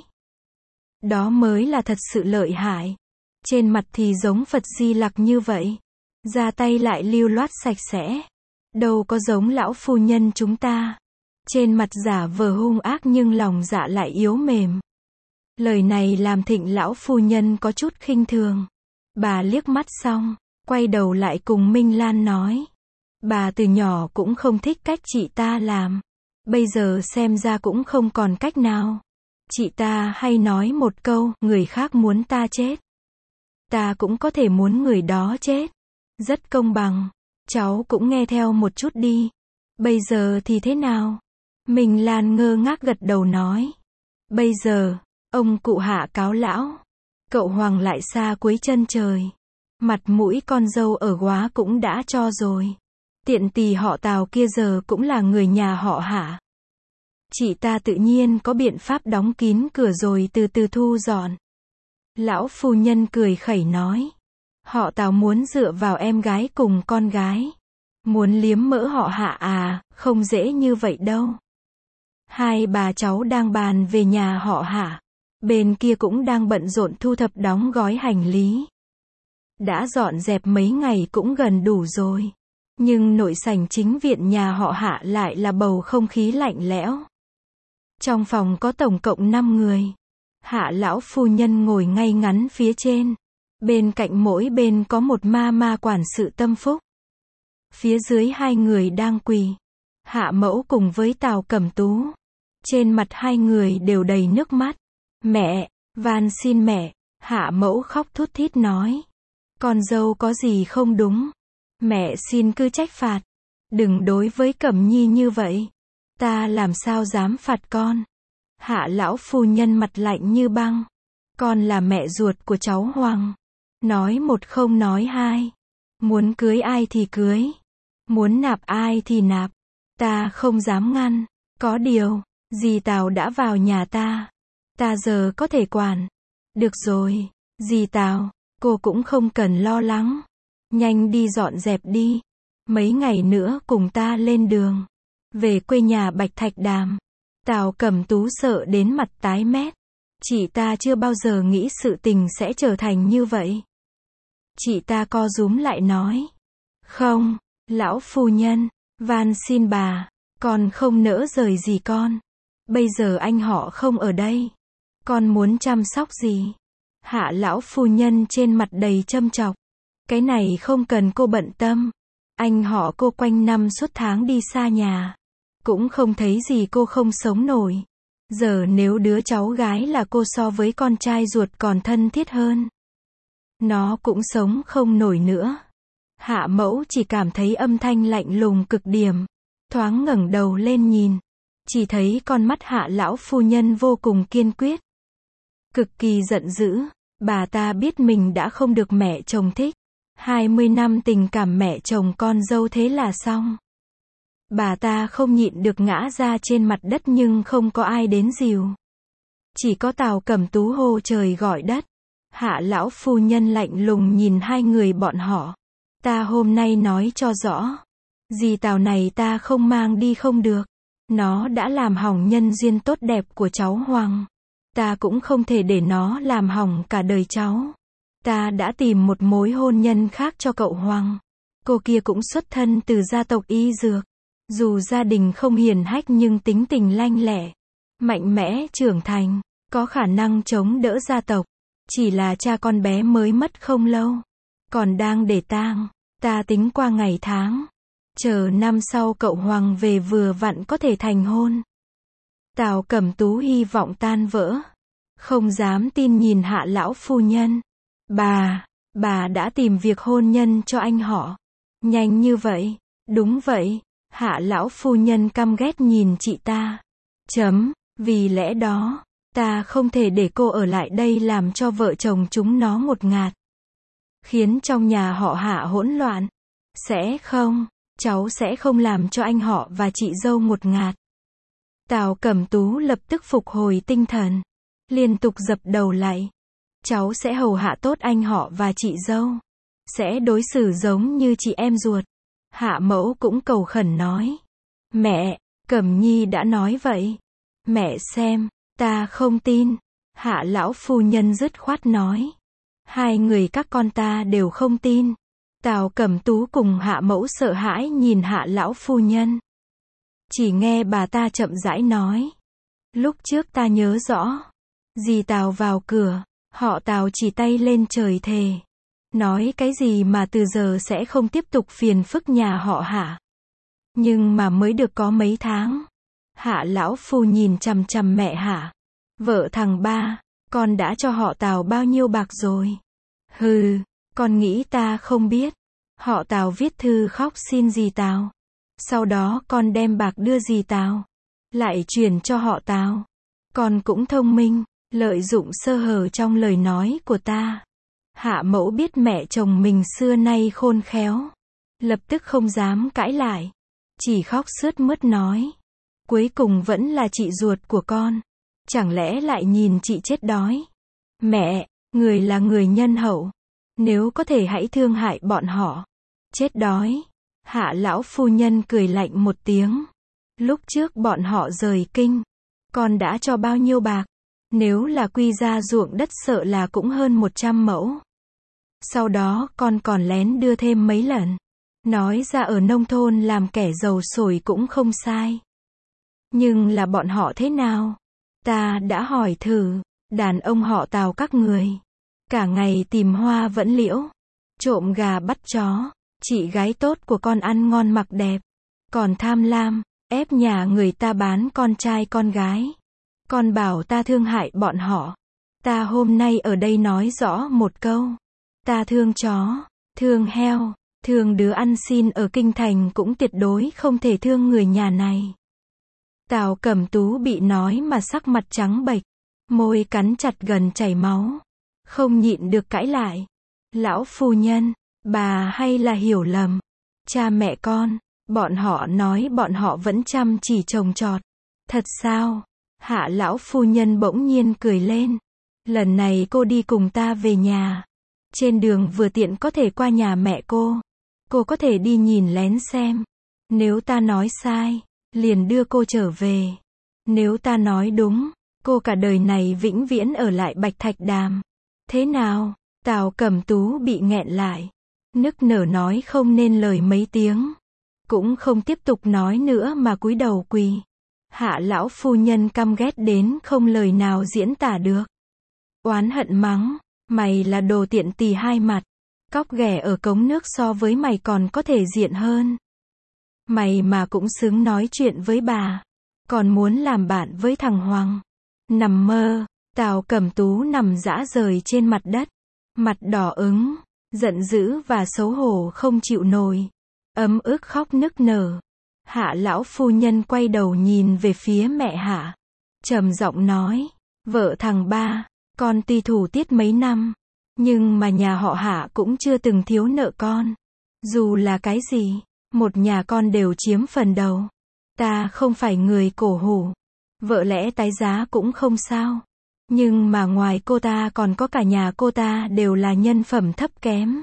Đó mới là thật sự lợi hại. Trên mặt thì giống Phật Di Lặc như vậy. Ra tay lại lưu loát sạch sẽ. Đâu có giống lão phu nhân chúng ta. Trên mặt giả vờ hung ác nhưng lòng dạ lại yếu mềm. Lời này làm Thịnh lão phu nhân có chút khinh thường. Bà liếc mắt xong, quay đầu lại cùng Minh Lan nói. Bà từ nhỏ cũng không thích cách chị ta làm. Bây giờ xem ra cũng không còn cách nào. Chị ta hay nói một câu, người khác muốn ta chết. Ta cũng có thể muốn người đó chết. Rất công bằng. Cháu cũng nghe theo một chút đi. Bây giờ thì thế nào? Minh Lan ngơ ngác gật đầu nói. Bây giờ, ông cụ hạ cáo lão. Cậu Hoàng lại xa cuối chân trời. Mặt mũi con dâu ở Góa cũng đã cho rồi. Tiện tỳ họ Tào kia giờ cũng là người nhà họ Hạ. Chị ta tự nhiên có biện pháp đóng kín cửa rồi từ từ thu dọn. Lão phu nhân cười khẩy nói. Họ Tào muốn dựa vào em gái cùng con gái. Muốn liếm mỡ họ Hạ à, không dễ như vậy đâu. Hai bà cháu đang bàn về nhà họ Hạ. Bên kia cũng đang bận rộn thu thập đóng gói hành lý. Đã dọn dẹp mấy ngày cũng gần đủ rồi. Nhưng nội sảnh chính viện nhà họ Hạ lại là bầu không khí lạnh lẽo. Trong phòng có tổng cộng 5 người. Hạ lão phu nhân ngồi ngay ngắn phía trên. Bên cạnh mỗi bên có một ma quản sự tâm phúc. Phía dưới hai người đang quỳ. Hạ mẫu cùng với Tào Cẩm Tú. Trên mặt hai người đều đầy nước mắt. Mẹ, van xin mẹ. Hạ mẫu khóc thút thít nói. Con dâu có gì không đúng. Mẹ xin cứ trách phạt. Đừng đối với Cẩm Nhi như vậy. Ta làm sao dám phạt con. Hạ lão phu nhân mặt lạnh như băng. Con là mẹ ruột của cháu Hoàng. Nói một không nói hai. Muốn cưới ai thì cưới. Muốn nạp ai thì nạp. Ta không dám ngăn. Có điều, dì Tào đã vào nhà ta. Ta giờ có thể quản. Được rồi, dì Tào, cô cũng không cần lo lắng. Nhanh đi dọn dẹp đi. Mấy ngày nữa cùng ta lên đường. Về quê nhà Bạch Thạch Đàm. Tào Cẩm Tú sợ đến mặt tái mét. Chị ta chưa bao giờ nghĩ sự tình sẽ trở thành như vậy. Chị ta co rúm lại nói. Không, lão phu nhân, van xin bà, con không nỡ rời gì con. Bây giờ anh họ không ở đây. Con muốn chăm sóc gì? Hạ lão phu nhân trên mặt đầy châm chọc. Cái này không cần cô bận tâm. Anh họ cô quanh năm suốt tháng đi xa nhà. Cũng không thấy gì cô không sống nổi. Giờ nếu đứa cháu gái là cô so với con trai ruột còn thân thiết hơn. Nó cũng sống không nổi nữa. Hạ mẫu chỉ cảm thấy âm thanh lạnh lùng cực điểm. Thoáng ngẩng đầu lên nhìn. Chỉ thấy con mắt hạ lão phu nhân vô cùng kiên quyết. Cực kỳ giận dữ. Bà ta biết mình đã không được mẹ chồng thích. 20 năm tình cảm mẹ chồng con dâu thế là xong. Bà ta không nhịn được ngã ra trên mặt đất nhưng không có ai đến dìu. Chỉ có Tào Cẩm Tú hô trời gọi đất. Hạ lão phu nhân lạnh lùng nhìn hai người bọn họ. Ta hôm nay nói cho rõ. Dì Tào này ta không mang đi không được. Nó đã làm hỏng nhân duyên tốt đẹp của cháu Hoàng. Ta cũng không thể để nó làm hỏng cả đời cháu. Ta đã tìm một mối hôn nhân khác cho cậu Hoàng. Cô kia cũng xuất thân từ gia tộc y dược. Dù gia đình không hiền hách nhưng tính tình lanh lẹ, mạnh mẽ trưởng thành, có khả năng chống đỡ gia tộc. Chỉ là cha con bé mới mất không lâu. Còn đang để tang. Ta tính qua ngày tháng. Chờ năm sau cậu Hoàng về vừa vặn có thể thành hôn. Tào Cẩm Tú hy vọng tan vỡ. Không dám tin nhìn hạ lão phu nhân. Bà đã tìm việc hôn nhân cho anh họ. Nhanh như vậy. Đúng vậy. Hạ lão phu nhân căm ghét nhìn chị ta. Vì lẽ đó, ta không thể để cô ở lại đây làm cho vợ chồng chúng nó ngột ngạt. Khiến trong nhà họ Hạ hỗn loạn. Sẽ không, cháu sẽ không làm cho anh họ và chị dâu ngột ngạt. Tào Cẩm Tú lập tức phục hồi tinh thần. Liên tục dập đầu lại. Cháu sẽ hầu hạ tốt anh họ và chị dâu. Sẽ đối xử giống như chị em ruột. Hạ mẫu cũng cầu khẩn nói. Mẹ, Cẩm Nhi đã nói vậy. Mẹ xem, ta không tin. Hạ lão phu nhân dứt khoát nói. Hai người các con ta đều không tin. Tào Cẩm Tú cùng Hạ mẫu sợ hãi nhìn Hạ lão phu nhân. Chỉ nghe bà ta chậm rãi nói. Lúc trước ta nhớ rõ. Dì Tào vào cửa, họ Tào chỉ tay lên trời thề. Nói cái gì mà từ giờ sẽ không tiếp tục phiền phức nhà họ Hạ. Nhưng mà mới được có mấy tháng. Hạ lão phu nhìn chằm chằm mẹ Hạ. Vợ thằng ba, con đã cho họ Tào bao nhiêu bạc rồi? Hừ, con nghĩ ta không biết. Họ Tào viết thư khóc xin dì Tào. Sau đó con đem bạc đưa dì Tào. Lại chuyển cho họ Tào. Con cũng thông minh, lợi dụng sơ hở trong lời nói của ta. Hạ mẫu biết mẹ chồng mình xưa nay khôn khéo. Lập tức không dám cãi lại. Chỉ khóc sướt mướt nói. Cuối cùng vẫn là chị ruột của con. Chẳng lẽ lại nhìn chị chết đói? Mẹ, người là người nhân hậu. Nếu có thể hãy thương hại bọn họ. Chết đói. Hạ lão phu nhân cười lạnh một tiếng. Lúc trước bọn họ rời kinh. Con đã cho bao nhiêu bạc? Nếu là quy ra ruộng đất sợ là cũng hơn 100 mẫu. Sau đó con còn lén đưa thêm mấy lần. Nói ra ở nông thôn làm kẻ giàu sổi cũng không sai. Nhưng là bọn họ thế nào? Ta đã hỏi thử, đàn ông họ Tào các người. Cả ngày tìm hoa vẫn liễu. Trộm gà bắt chó. Chị gái tốt của con ăn ngon mặc đẹp. Còn tham lam, ép nhà người ta bán con trai con gái. Con bảo ta thương hại bọn họ. Ta hôm nay ở đây nói rõ một câu. Ta thương chó, thương heo, thương đứa ăn xin ở kinh thành cũng tuyệt đối không thể thương người nhà này. Tào Cẩm Tú bị nói mà sắc mặt trắng bệch, môi cắn chặt gần chảy máu. Không nhịn được cãi lại. Lão phu nhân, bà hay là hiểu lầm. Cha mẹ con, bọn họ nói bọn họ vẫn chăm chỉ trồng trọt. Thật sao? Hạ lão phu nhân bỗng nhiên cười lên. Lần này cô đi cùng ta về nhà. Trên đường vừa tiện có thể qua nhà mẹ cô. Cô có thể đi nhìn lén xem. Nếu ta nói sai, liền đưa cô trở về. Nếu ta nói đúng, cô cả đời này vĩnh viễn ở lại Bạch Thạch Đàm. Thế nào? Tào Cẩm Tú bị nghẹn lại. Nức nở nói không nên lời mấy tiếng. Cũng không tiếp tục nói nữa mà cúi đầu quỳ. Hạ lão phu nhân căm ghét đến không lời nào diễn tả được. Oán hận mắng. Mày là đồ tiện tì hai mặt. Cóc ghẻ ở cống nước so với mày còn có thể diện hơn. Mày mà cũng xứng nói chuyện với bà. Còn muốn làm bạn với thằng Hoàng. Nằm mơ. Tào Cẩm Tú nằm rã rời trên mặt đất. Mặt đỏ ửng, giận dữ và xấu hổ không chịu nổi. Ấm ức khóc nức nở. Hạ lão phu nhân quay đầu nhìn về phía mẹ Hạ. Trầm giọng nói. Vợ thằng ba, con tuy thủ tiết mấy năm. Nhưng mà nhà họ Hạ cũng chưa từng thiếu nợ con. Dù là cái gì, một nhà con đều chiếm phần đầu. Ta không phải người cổ hủ. Vợ lẽ tái giá cũng không sao. Nhưng mà ngoài cô ta còn có cả nhà cô ta đều là nhân phẩm thấp kém.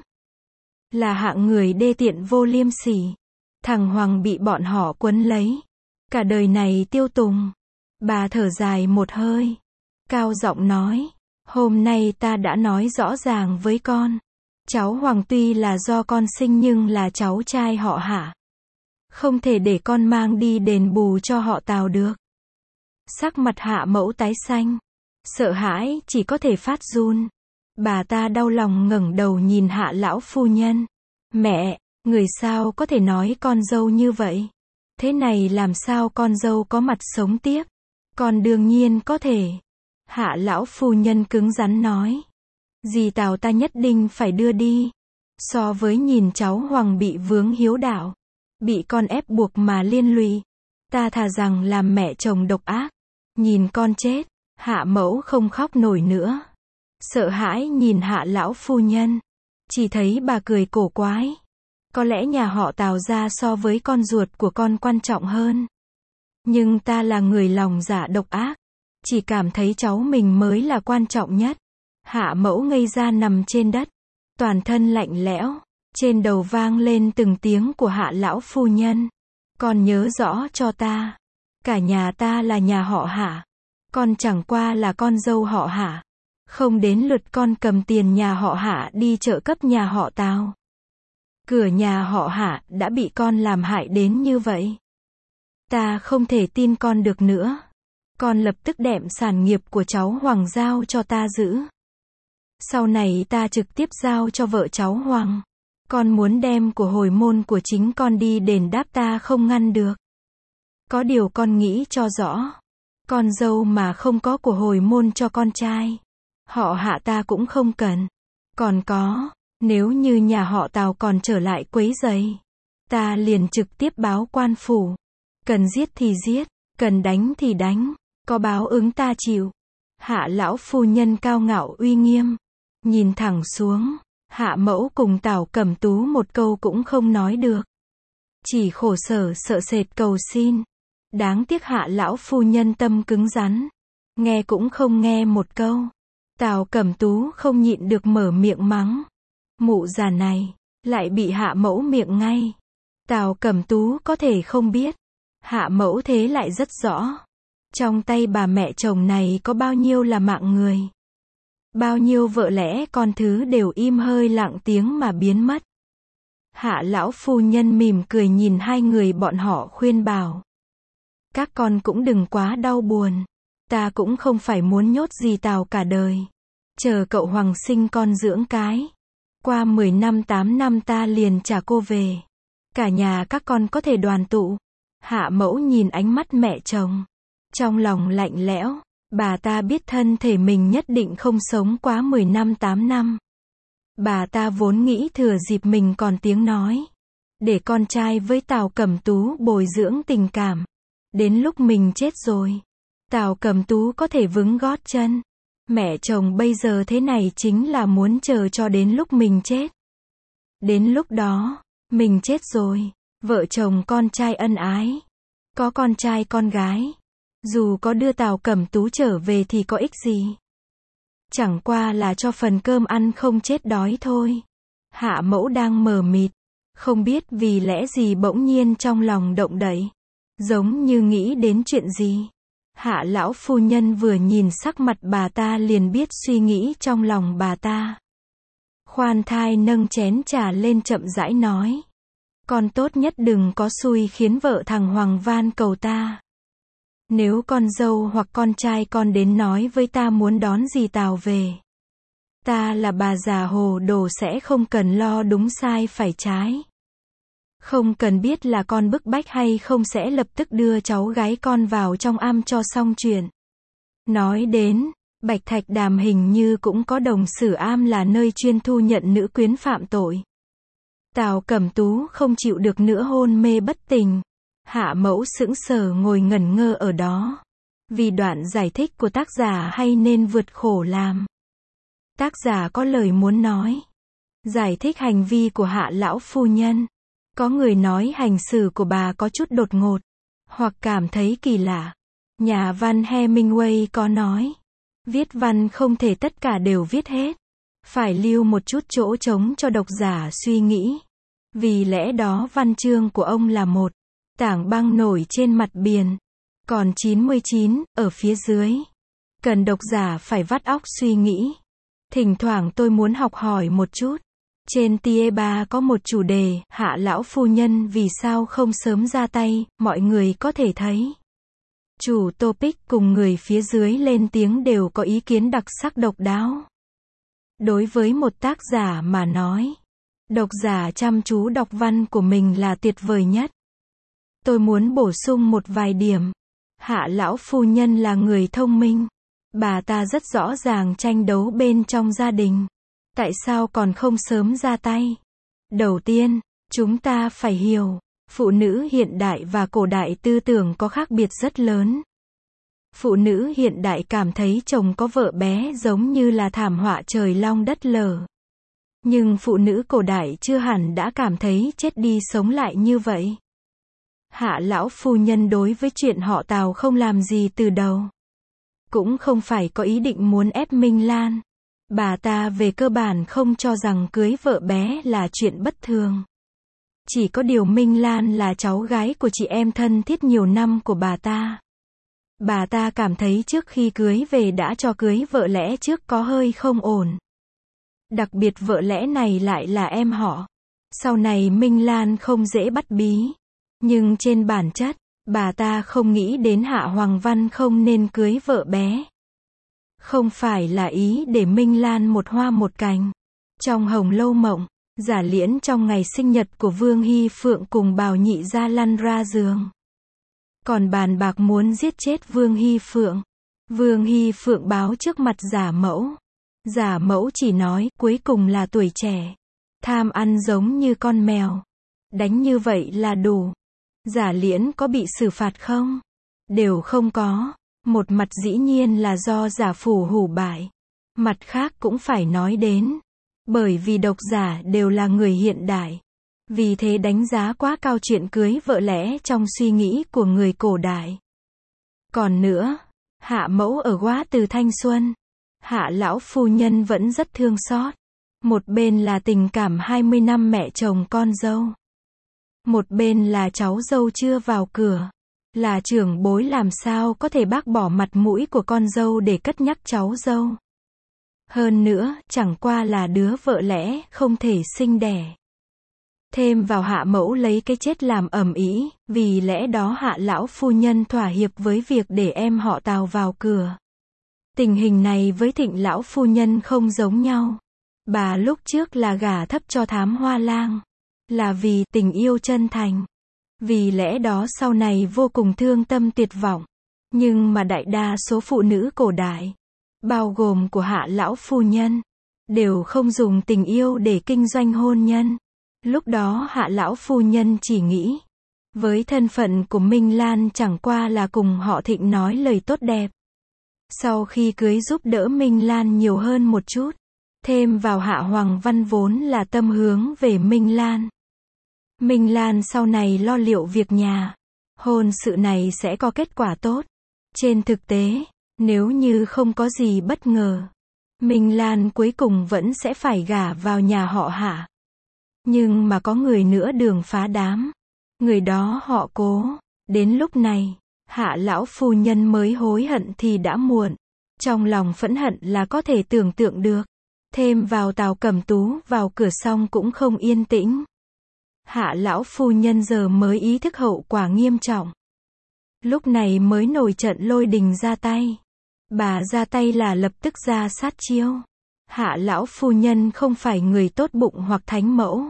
Là hạng người đê tiện vô liêm sỉ. Thằng Hoàng bị bọn họ quấn lấy. Cả đời này tiêu tùng. Bà thở dài một hơi. Cao giọng nói. Hôm nay ta đã nói rõ ràng với con. Cháu Hoàng tuy là do con sinh nhưng là cháu trai họ Hạ. Không thể để con mang đi đền bù cho họ Tào được. Sắc mặt Hạ mẫu tái xanh. Sợ hãi chỉ có thể phát run. Bà ta đau lòng ngẩng đầu nhìn Hạ lão phu nhân. Mẹ, người sao có thể nói con dâu như vậy? Thế này làm sao con dâu có mặt sống tiếp? Con đương nhiên có thể. Hạ lão phu nhân cứng rắn nói. Dì Tào ta nhất định phải đưa đi. So với nhìn cháu Hoàng bị vướng hiếu đạo, bị con ép buộc mà liên lụy, ta thà rằng làm mẹ chồng độc ác. Nhìn con chết. Hạ mẫu không khóc nổi nữa. Sợ hãi nhìn Hạ lão phu nhân. Chỉ thấy bà cười cổ quái. Có lẽ nhà họ Tào ra so với con ruột của con quan trọng hơn. Nhưng ta là người lòng dạ độc ác. Chỉ cảm thấy cháu mình mới là quan trọng nhất. Hạ mẫu ngây ra nằm trên đất. Toàn thân lạnh lẽo. Trên đầu vang lên từng tiếng của Hạ lão phu nhân. Con nhớ rõ cho ta. Cả nhà ta là nhà họ Hạ. Con chẳng qua là con dâu họ Hạ. Không đến lượt con cầm tiền nhà họ Hạ đi trợ cấp nhà họ Tào. Cửa nhà họ Hạ đã bị con làm hại đến như vậy. Ta không thể tin con được nữa. Con lập tức đem sản nghiệp của cháu Hoàng giao cho ta giữ. Sau này ta trực tiếp giao cho vợ cháu Hoàng. Con muốn đem của hồi môn của chính con đi đền đáp ta không ngăn được. Có điều con nghĩ cho rõ. Con dâu mà không có của hồi môn cho con trai. Họ Hạ ta cũng không cần. Còn có, nếu như nhà họ Tào còn trở lại quấy rầy, ta liền trực tiếp báo quan phủ. Cần giết thì giết, cần đánh thì đánh. Có báo ứng ta chịu. Hạ lão phu nhân cao ngạo uy nghiêm. Nhìn thẳng xuống. Hạ mẫu cùng Tào Cẩm Tú một câu cũng không nói được. Chỉ khổ sở sợ sệt cầu xin. Đáng tiếc Hạ lão phu nhân tâm cứng rắn. Nghe cũng không nghe một câu. Tào Cẩm Tú không nhịn được mở miệng mắng. Mụ già này, lại bị Hạ mẫu miệng ngay. Tào Cẩm Tú có thể không biết. Hạ mẫu thế lại rất rõ. Trong tay bà mẹ chồng này có bao nhiêu là mạng người. Bao nhiêu vợ lẽ con thứ đều im hơi lặng tiếng mà biến mất. Hạ lão phu nhân mỉm cười nhìn hai người bọn họ khuyên bảo. Các con cũng đừng quá đau buồn. Ta cũng không phải muốn nhốt gì Tào cả đời. Chờ cậu Hoàng sinh con dưỡng cái. Qua 10 năm 8 năm ta liền trả cô về. Cả nhà các con có thể đoàn tụ. Hạ mẫu nhìn ánh mắt mẹ chồng. Trong lòng lạnh lẽo. Bà ta biết thân thể mình nhất định không sống quá 10 năm 8 năm. Bà ta vốn nghĩ thừa dịp mình còn tiếng nói. Để con trai với Tào Cẩm Tú bồi dưỡng tình cảm. Đến lúc mình chết rồi. Tào Cẩm Tú có thể vững gót chân. Mẹ chồng bây giờ thế này chính là muốn chờ cho đến lúc mình chết. Đến lúc đó, mình chết rồi. Vợ chồng con trai ân ái. Có con trai con gái. Dù có đưa Tào Cẩm Tú trở về thì có ích gì. Chẳng qua là cho phần cơm ăn không chết đói thôi. Hạ mẫu đang mờ mịt. Không biết vì lẽ gì bỗng nhiên trong lòng động đậy. Giống như nghĩ đến chuyện gì. Hạ lão phu nhân vừa nhìn sắc mặt bà ta liền biết suy nghĩ trong lòng bà ta. Khoan thai nâng chén trà lên chậm rãi nói. Con tốt nhất đừng có xui khiến vợ thằng Hoàng van cầu ta. Nếu con dâu hoặc con trai con đến nói với ta muốn đón dì Tào về. Ta là bà già hồ đồ sẽ không cần lo đúng sai phải trái. Không cần biết là con bức bách hay không sẽ lập tức đưa cháu gái con vào trong am cho xong chuyện. Nói đến, Bạch Thạch Đàm hình như cũng có đồng xử am là nơi chuyên thu nhận nữ quyến phạm tội. Tào Cẩm Tú không chịu được nữa hôn mê bất tỉnh. Hạ mẫu sững sờ ngồi ngẩn ngơ ở đó. Vì đoạn giải thích của tác giả hay nên vượt khổ làm. Tác giả có lời muốn nói. Giải thích hành vi của Hạ lão phu nhân. Có người nói hành xử của bà có chút đột ngột. Hoặc cảm thấy kỳ lạ. Nhà văn Hemingway có nói. Viết văn không thể tất cả đều viết hết. Phải lưu một chút chỗ trống cho độc giả suy nghĩ. Vì lẽ đó văn chương của ông là một tảng băng nổi trên mặt biển. Còn 99, ở phía dưới. Cần độc giả phải vắt óc suy nghĩ. Thỉnh thoảng tôi muốn học hỏi một chút. Trên TE3 có một chủ đề, Hạ lão phu nhân vì sao không sớm ra tay, mọi người có thể thấy. Chủ topic cùng người phía dưới lên tiếng đều có ý kiến đặc sắc độc đáo. Đối với một tác giả mà nói, độc giả chăm chú đọc văn của mình là tuyệt vời nhất. Tôi muốn bổ sung một vài điểm. Hạ lão phu nhân là người thông minh. Bà ta rất rõ ràng tranh đấu bên trong gia đình. Tại sao còn không sớm ra tay? Đầu tiên, chúng ta phải hiểu, phụ nữ hiện đại và cổ đại tư tưởng có khác biệt rất lớn. Phụ nữ hiện đại cảm thấy chồng có vợ bé giống như là thảm họa trời long đất lở. Nhưng phụ nữ cổ đại chưa hẳn đã cảm thấy chết đi sống lại như vậy. Hạ lão phu nhân đối với chuyện họ Tào không làm gì từ đầu. Cũng không phải có ý định muốn ép Minh Lan. Bà ta về cơ bản không cho rằng cưới vợ bé là chuyện bất thường. Chỉ có điều Minh Lan là cháu gái của chị em thân thiết nhiều năm của bà ta. Bà ta cảm thấy trước khi cưới về đã cho cưới vợ lẽ trước có hơi không ổn. Đặc biệt vợ lẽ này lại là em họ. Sau này Minh Lan không dễ bắt bí. Nhưng trên bản chất, bà ta không nghĩ đến Hạ Hoàng Văn không nên cưới vợ bé. Không phải là ý để Minh Lan một hoa một cành. Trong Hồng Lâu Mộng, Giả Liễn trong ngày sinh nhật của Vương Hy Phượng cùng Bào Nhị Gia lăn ra giường. Còn bàn bạc muốn giết chết Vương Hy Phượng. Vương Hy Phượng báo trước mặt Giả Mẫu. Giả Mẫu chỉ nói, cuối cùng là tuổi trẻ. Tham ăn giống như con mèo. Đánh như vậy là đủ. Giả Liễn có bị xử phạt không? Đều không có. Một mặt dĩ nhiên là do Giả Phủ hủ bại. Mặt khác cũng phải nói đến. Bởi vì độc giả đều là người hiện đại. Vì thế đánh giá quá cao chuyện cưới vợ lẽ trong suy nghĩ của người cổ đại. Còn nữa, Hạ Mẫu ở quá từ thanh xuân. Hạ lão phu nhân vẫn rất thương xót. Một bên là tình cảm 20 năm mẹ chồng con dâu. Một bên là cháu dâu chưa vào cửa. Là trưởng bối làm sao có thể bác bỏ mặt mũi của con dâu để cất nhắc cháu dâu. Hơn nữa, chẳng qua là đứa vợ lẽ không thể sinh đẻ. Thêm vào Hạ Mẫu lấy cái chết làm ầm ĩ, vì lẽ đó Hạ lão phu nhân thỏa hiệp với việc để em họ Tào vào cửa. Tình hình này với Thịnh lão phu nhân không giống nhau. Bà lúc trước là gả thấp cho Thám Hoa Lang, là vì tình yêu chân thành. Vì lẽ đó sau này vô cùng thương tâm tuyệt vọng. Nhưng mà đại đa số phụ nữ cổ đại, bao gồm của Hạ lão phu nhân, đều không dùng tình yêu để kinh doanh hôn nhân. Lúc đó Hạ lão phu nhân chỉ nghĩ, với thân phận của Minh Lan chẳng qua là cùng họ Thịnh nói lời tốt đẹp. Sau khi cưới giúp đỡ Minh Lan nhiều hơn một chút. Thêm vào Hạ Hoàng Văn vốn là tâm hướng về Minh Lan. Minh Lan sau này lo liệu việc nhà. Hôn sự này sẽ có kết quả tốt. Trên thực tế, nếu như không có gì bất ngờ, Minh Lan cuối cùng vẫn sẽ phải gả vào nhà họ Hạ. Nhưng mà có người nữa đường phá đám. Người đó họ Cố. Đến lúc này, Hạ lão phu nhân mới hối hận thì đã muộn. Trong lòng phẫn hận là có thể tưởng tượng được. Thêm vào Tào Cẩm Tú vào cửa xong cũng không yên tĩnh. Hạ lão phu nhân giờ mới ý thức hậu quả nghiêm trọng. Lúc này mới nổi trận lôi đình ra tay. Bà ra tay là lập tức ra sát chiêu. Hạ lão phu nhân không phải người tốt bụng hoặc thánh mẫu.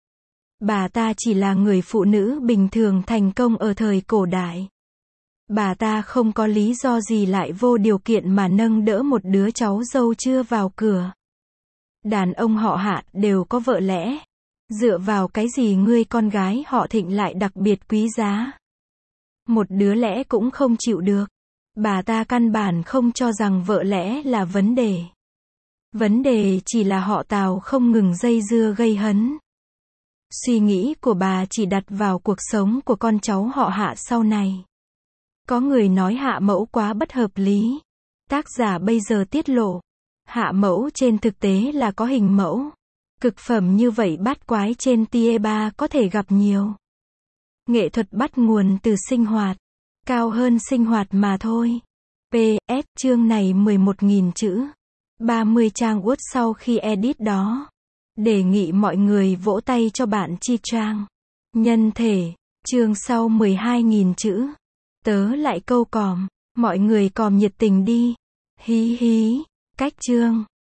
Bà ta chỉ là người phụ nữ bình thường thành công ở thời cổ đại. Bà ta không có lý do gì lại vô điều kiện mà nâng đỡ một đứa cháu dâu chưa vào cửa. Đàn ông họ Hạ đều có vợ lẽ. Dựa vào cái gì ngươi con gái họ Thịnh lại đặc biệt quý giá? Một đứa lẽ cũng không chịu được. Bà ta căn bản không cho rằng vợ lẽ là vấn đề. Vấn đề chỉ là họ Tào không ngừng dây dưa gây hấn. Suy nghĩ của bà chỉ đặt vào cuộc sống của con cháu họ Hạ sau này. Có người nói Hạ Mẫu quá bất hợp lý. Tác giả bây giờ tiết lộ. Hạ Mẫu trên thực tế là có hình mẫu. Cực phẩm như vậy bát quái trên TE3 có thể gặp nhiều. Nghệ thuật bắt nguồn từ sinh hoạt. Cao hơn sinh hoạt mà thôi. PS, chương này 11.000 chữ. 30 trang Word sau khi edit đó. Đề nghị mọi người vỗ tay cho bạn Chi Trang. Nhân thể, chương sau 12.000 chữ. Tớ lại câu còm. Mọi người còm nhiệt tình đi. Hí hí. Cách chương.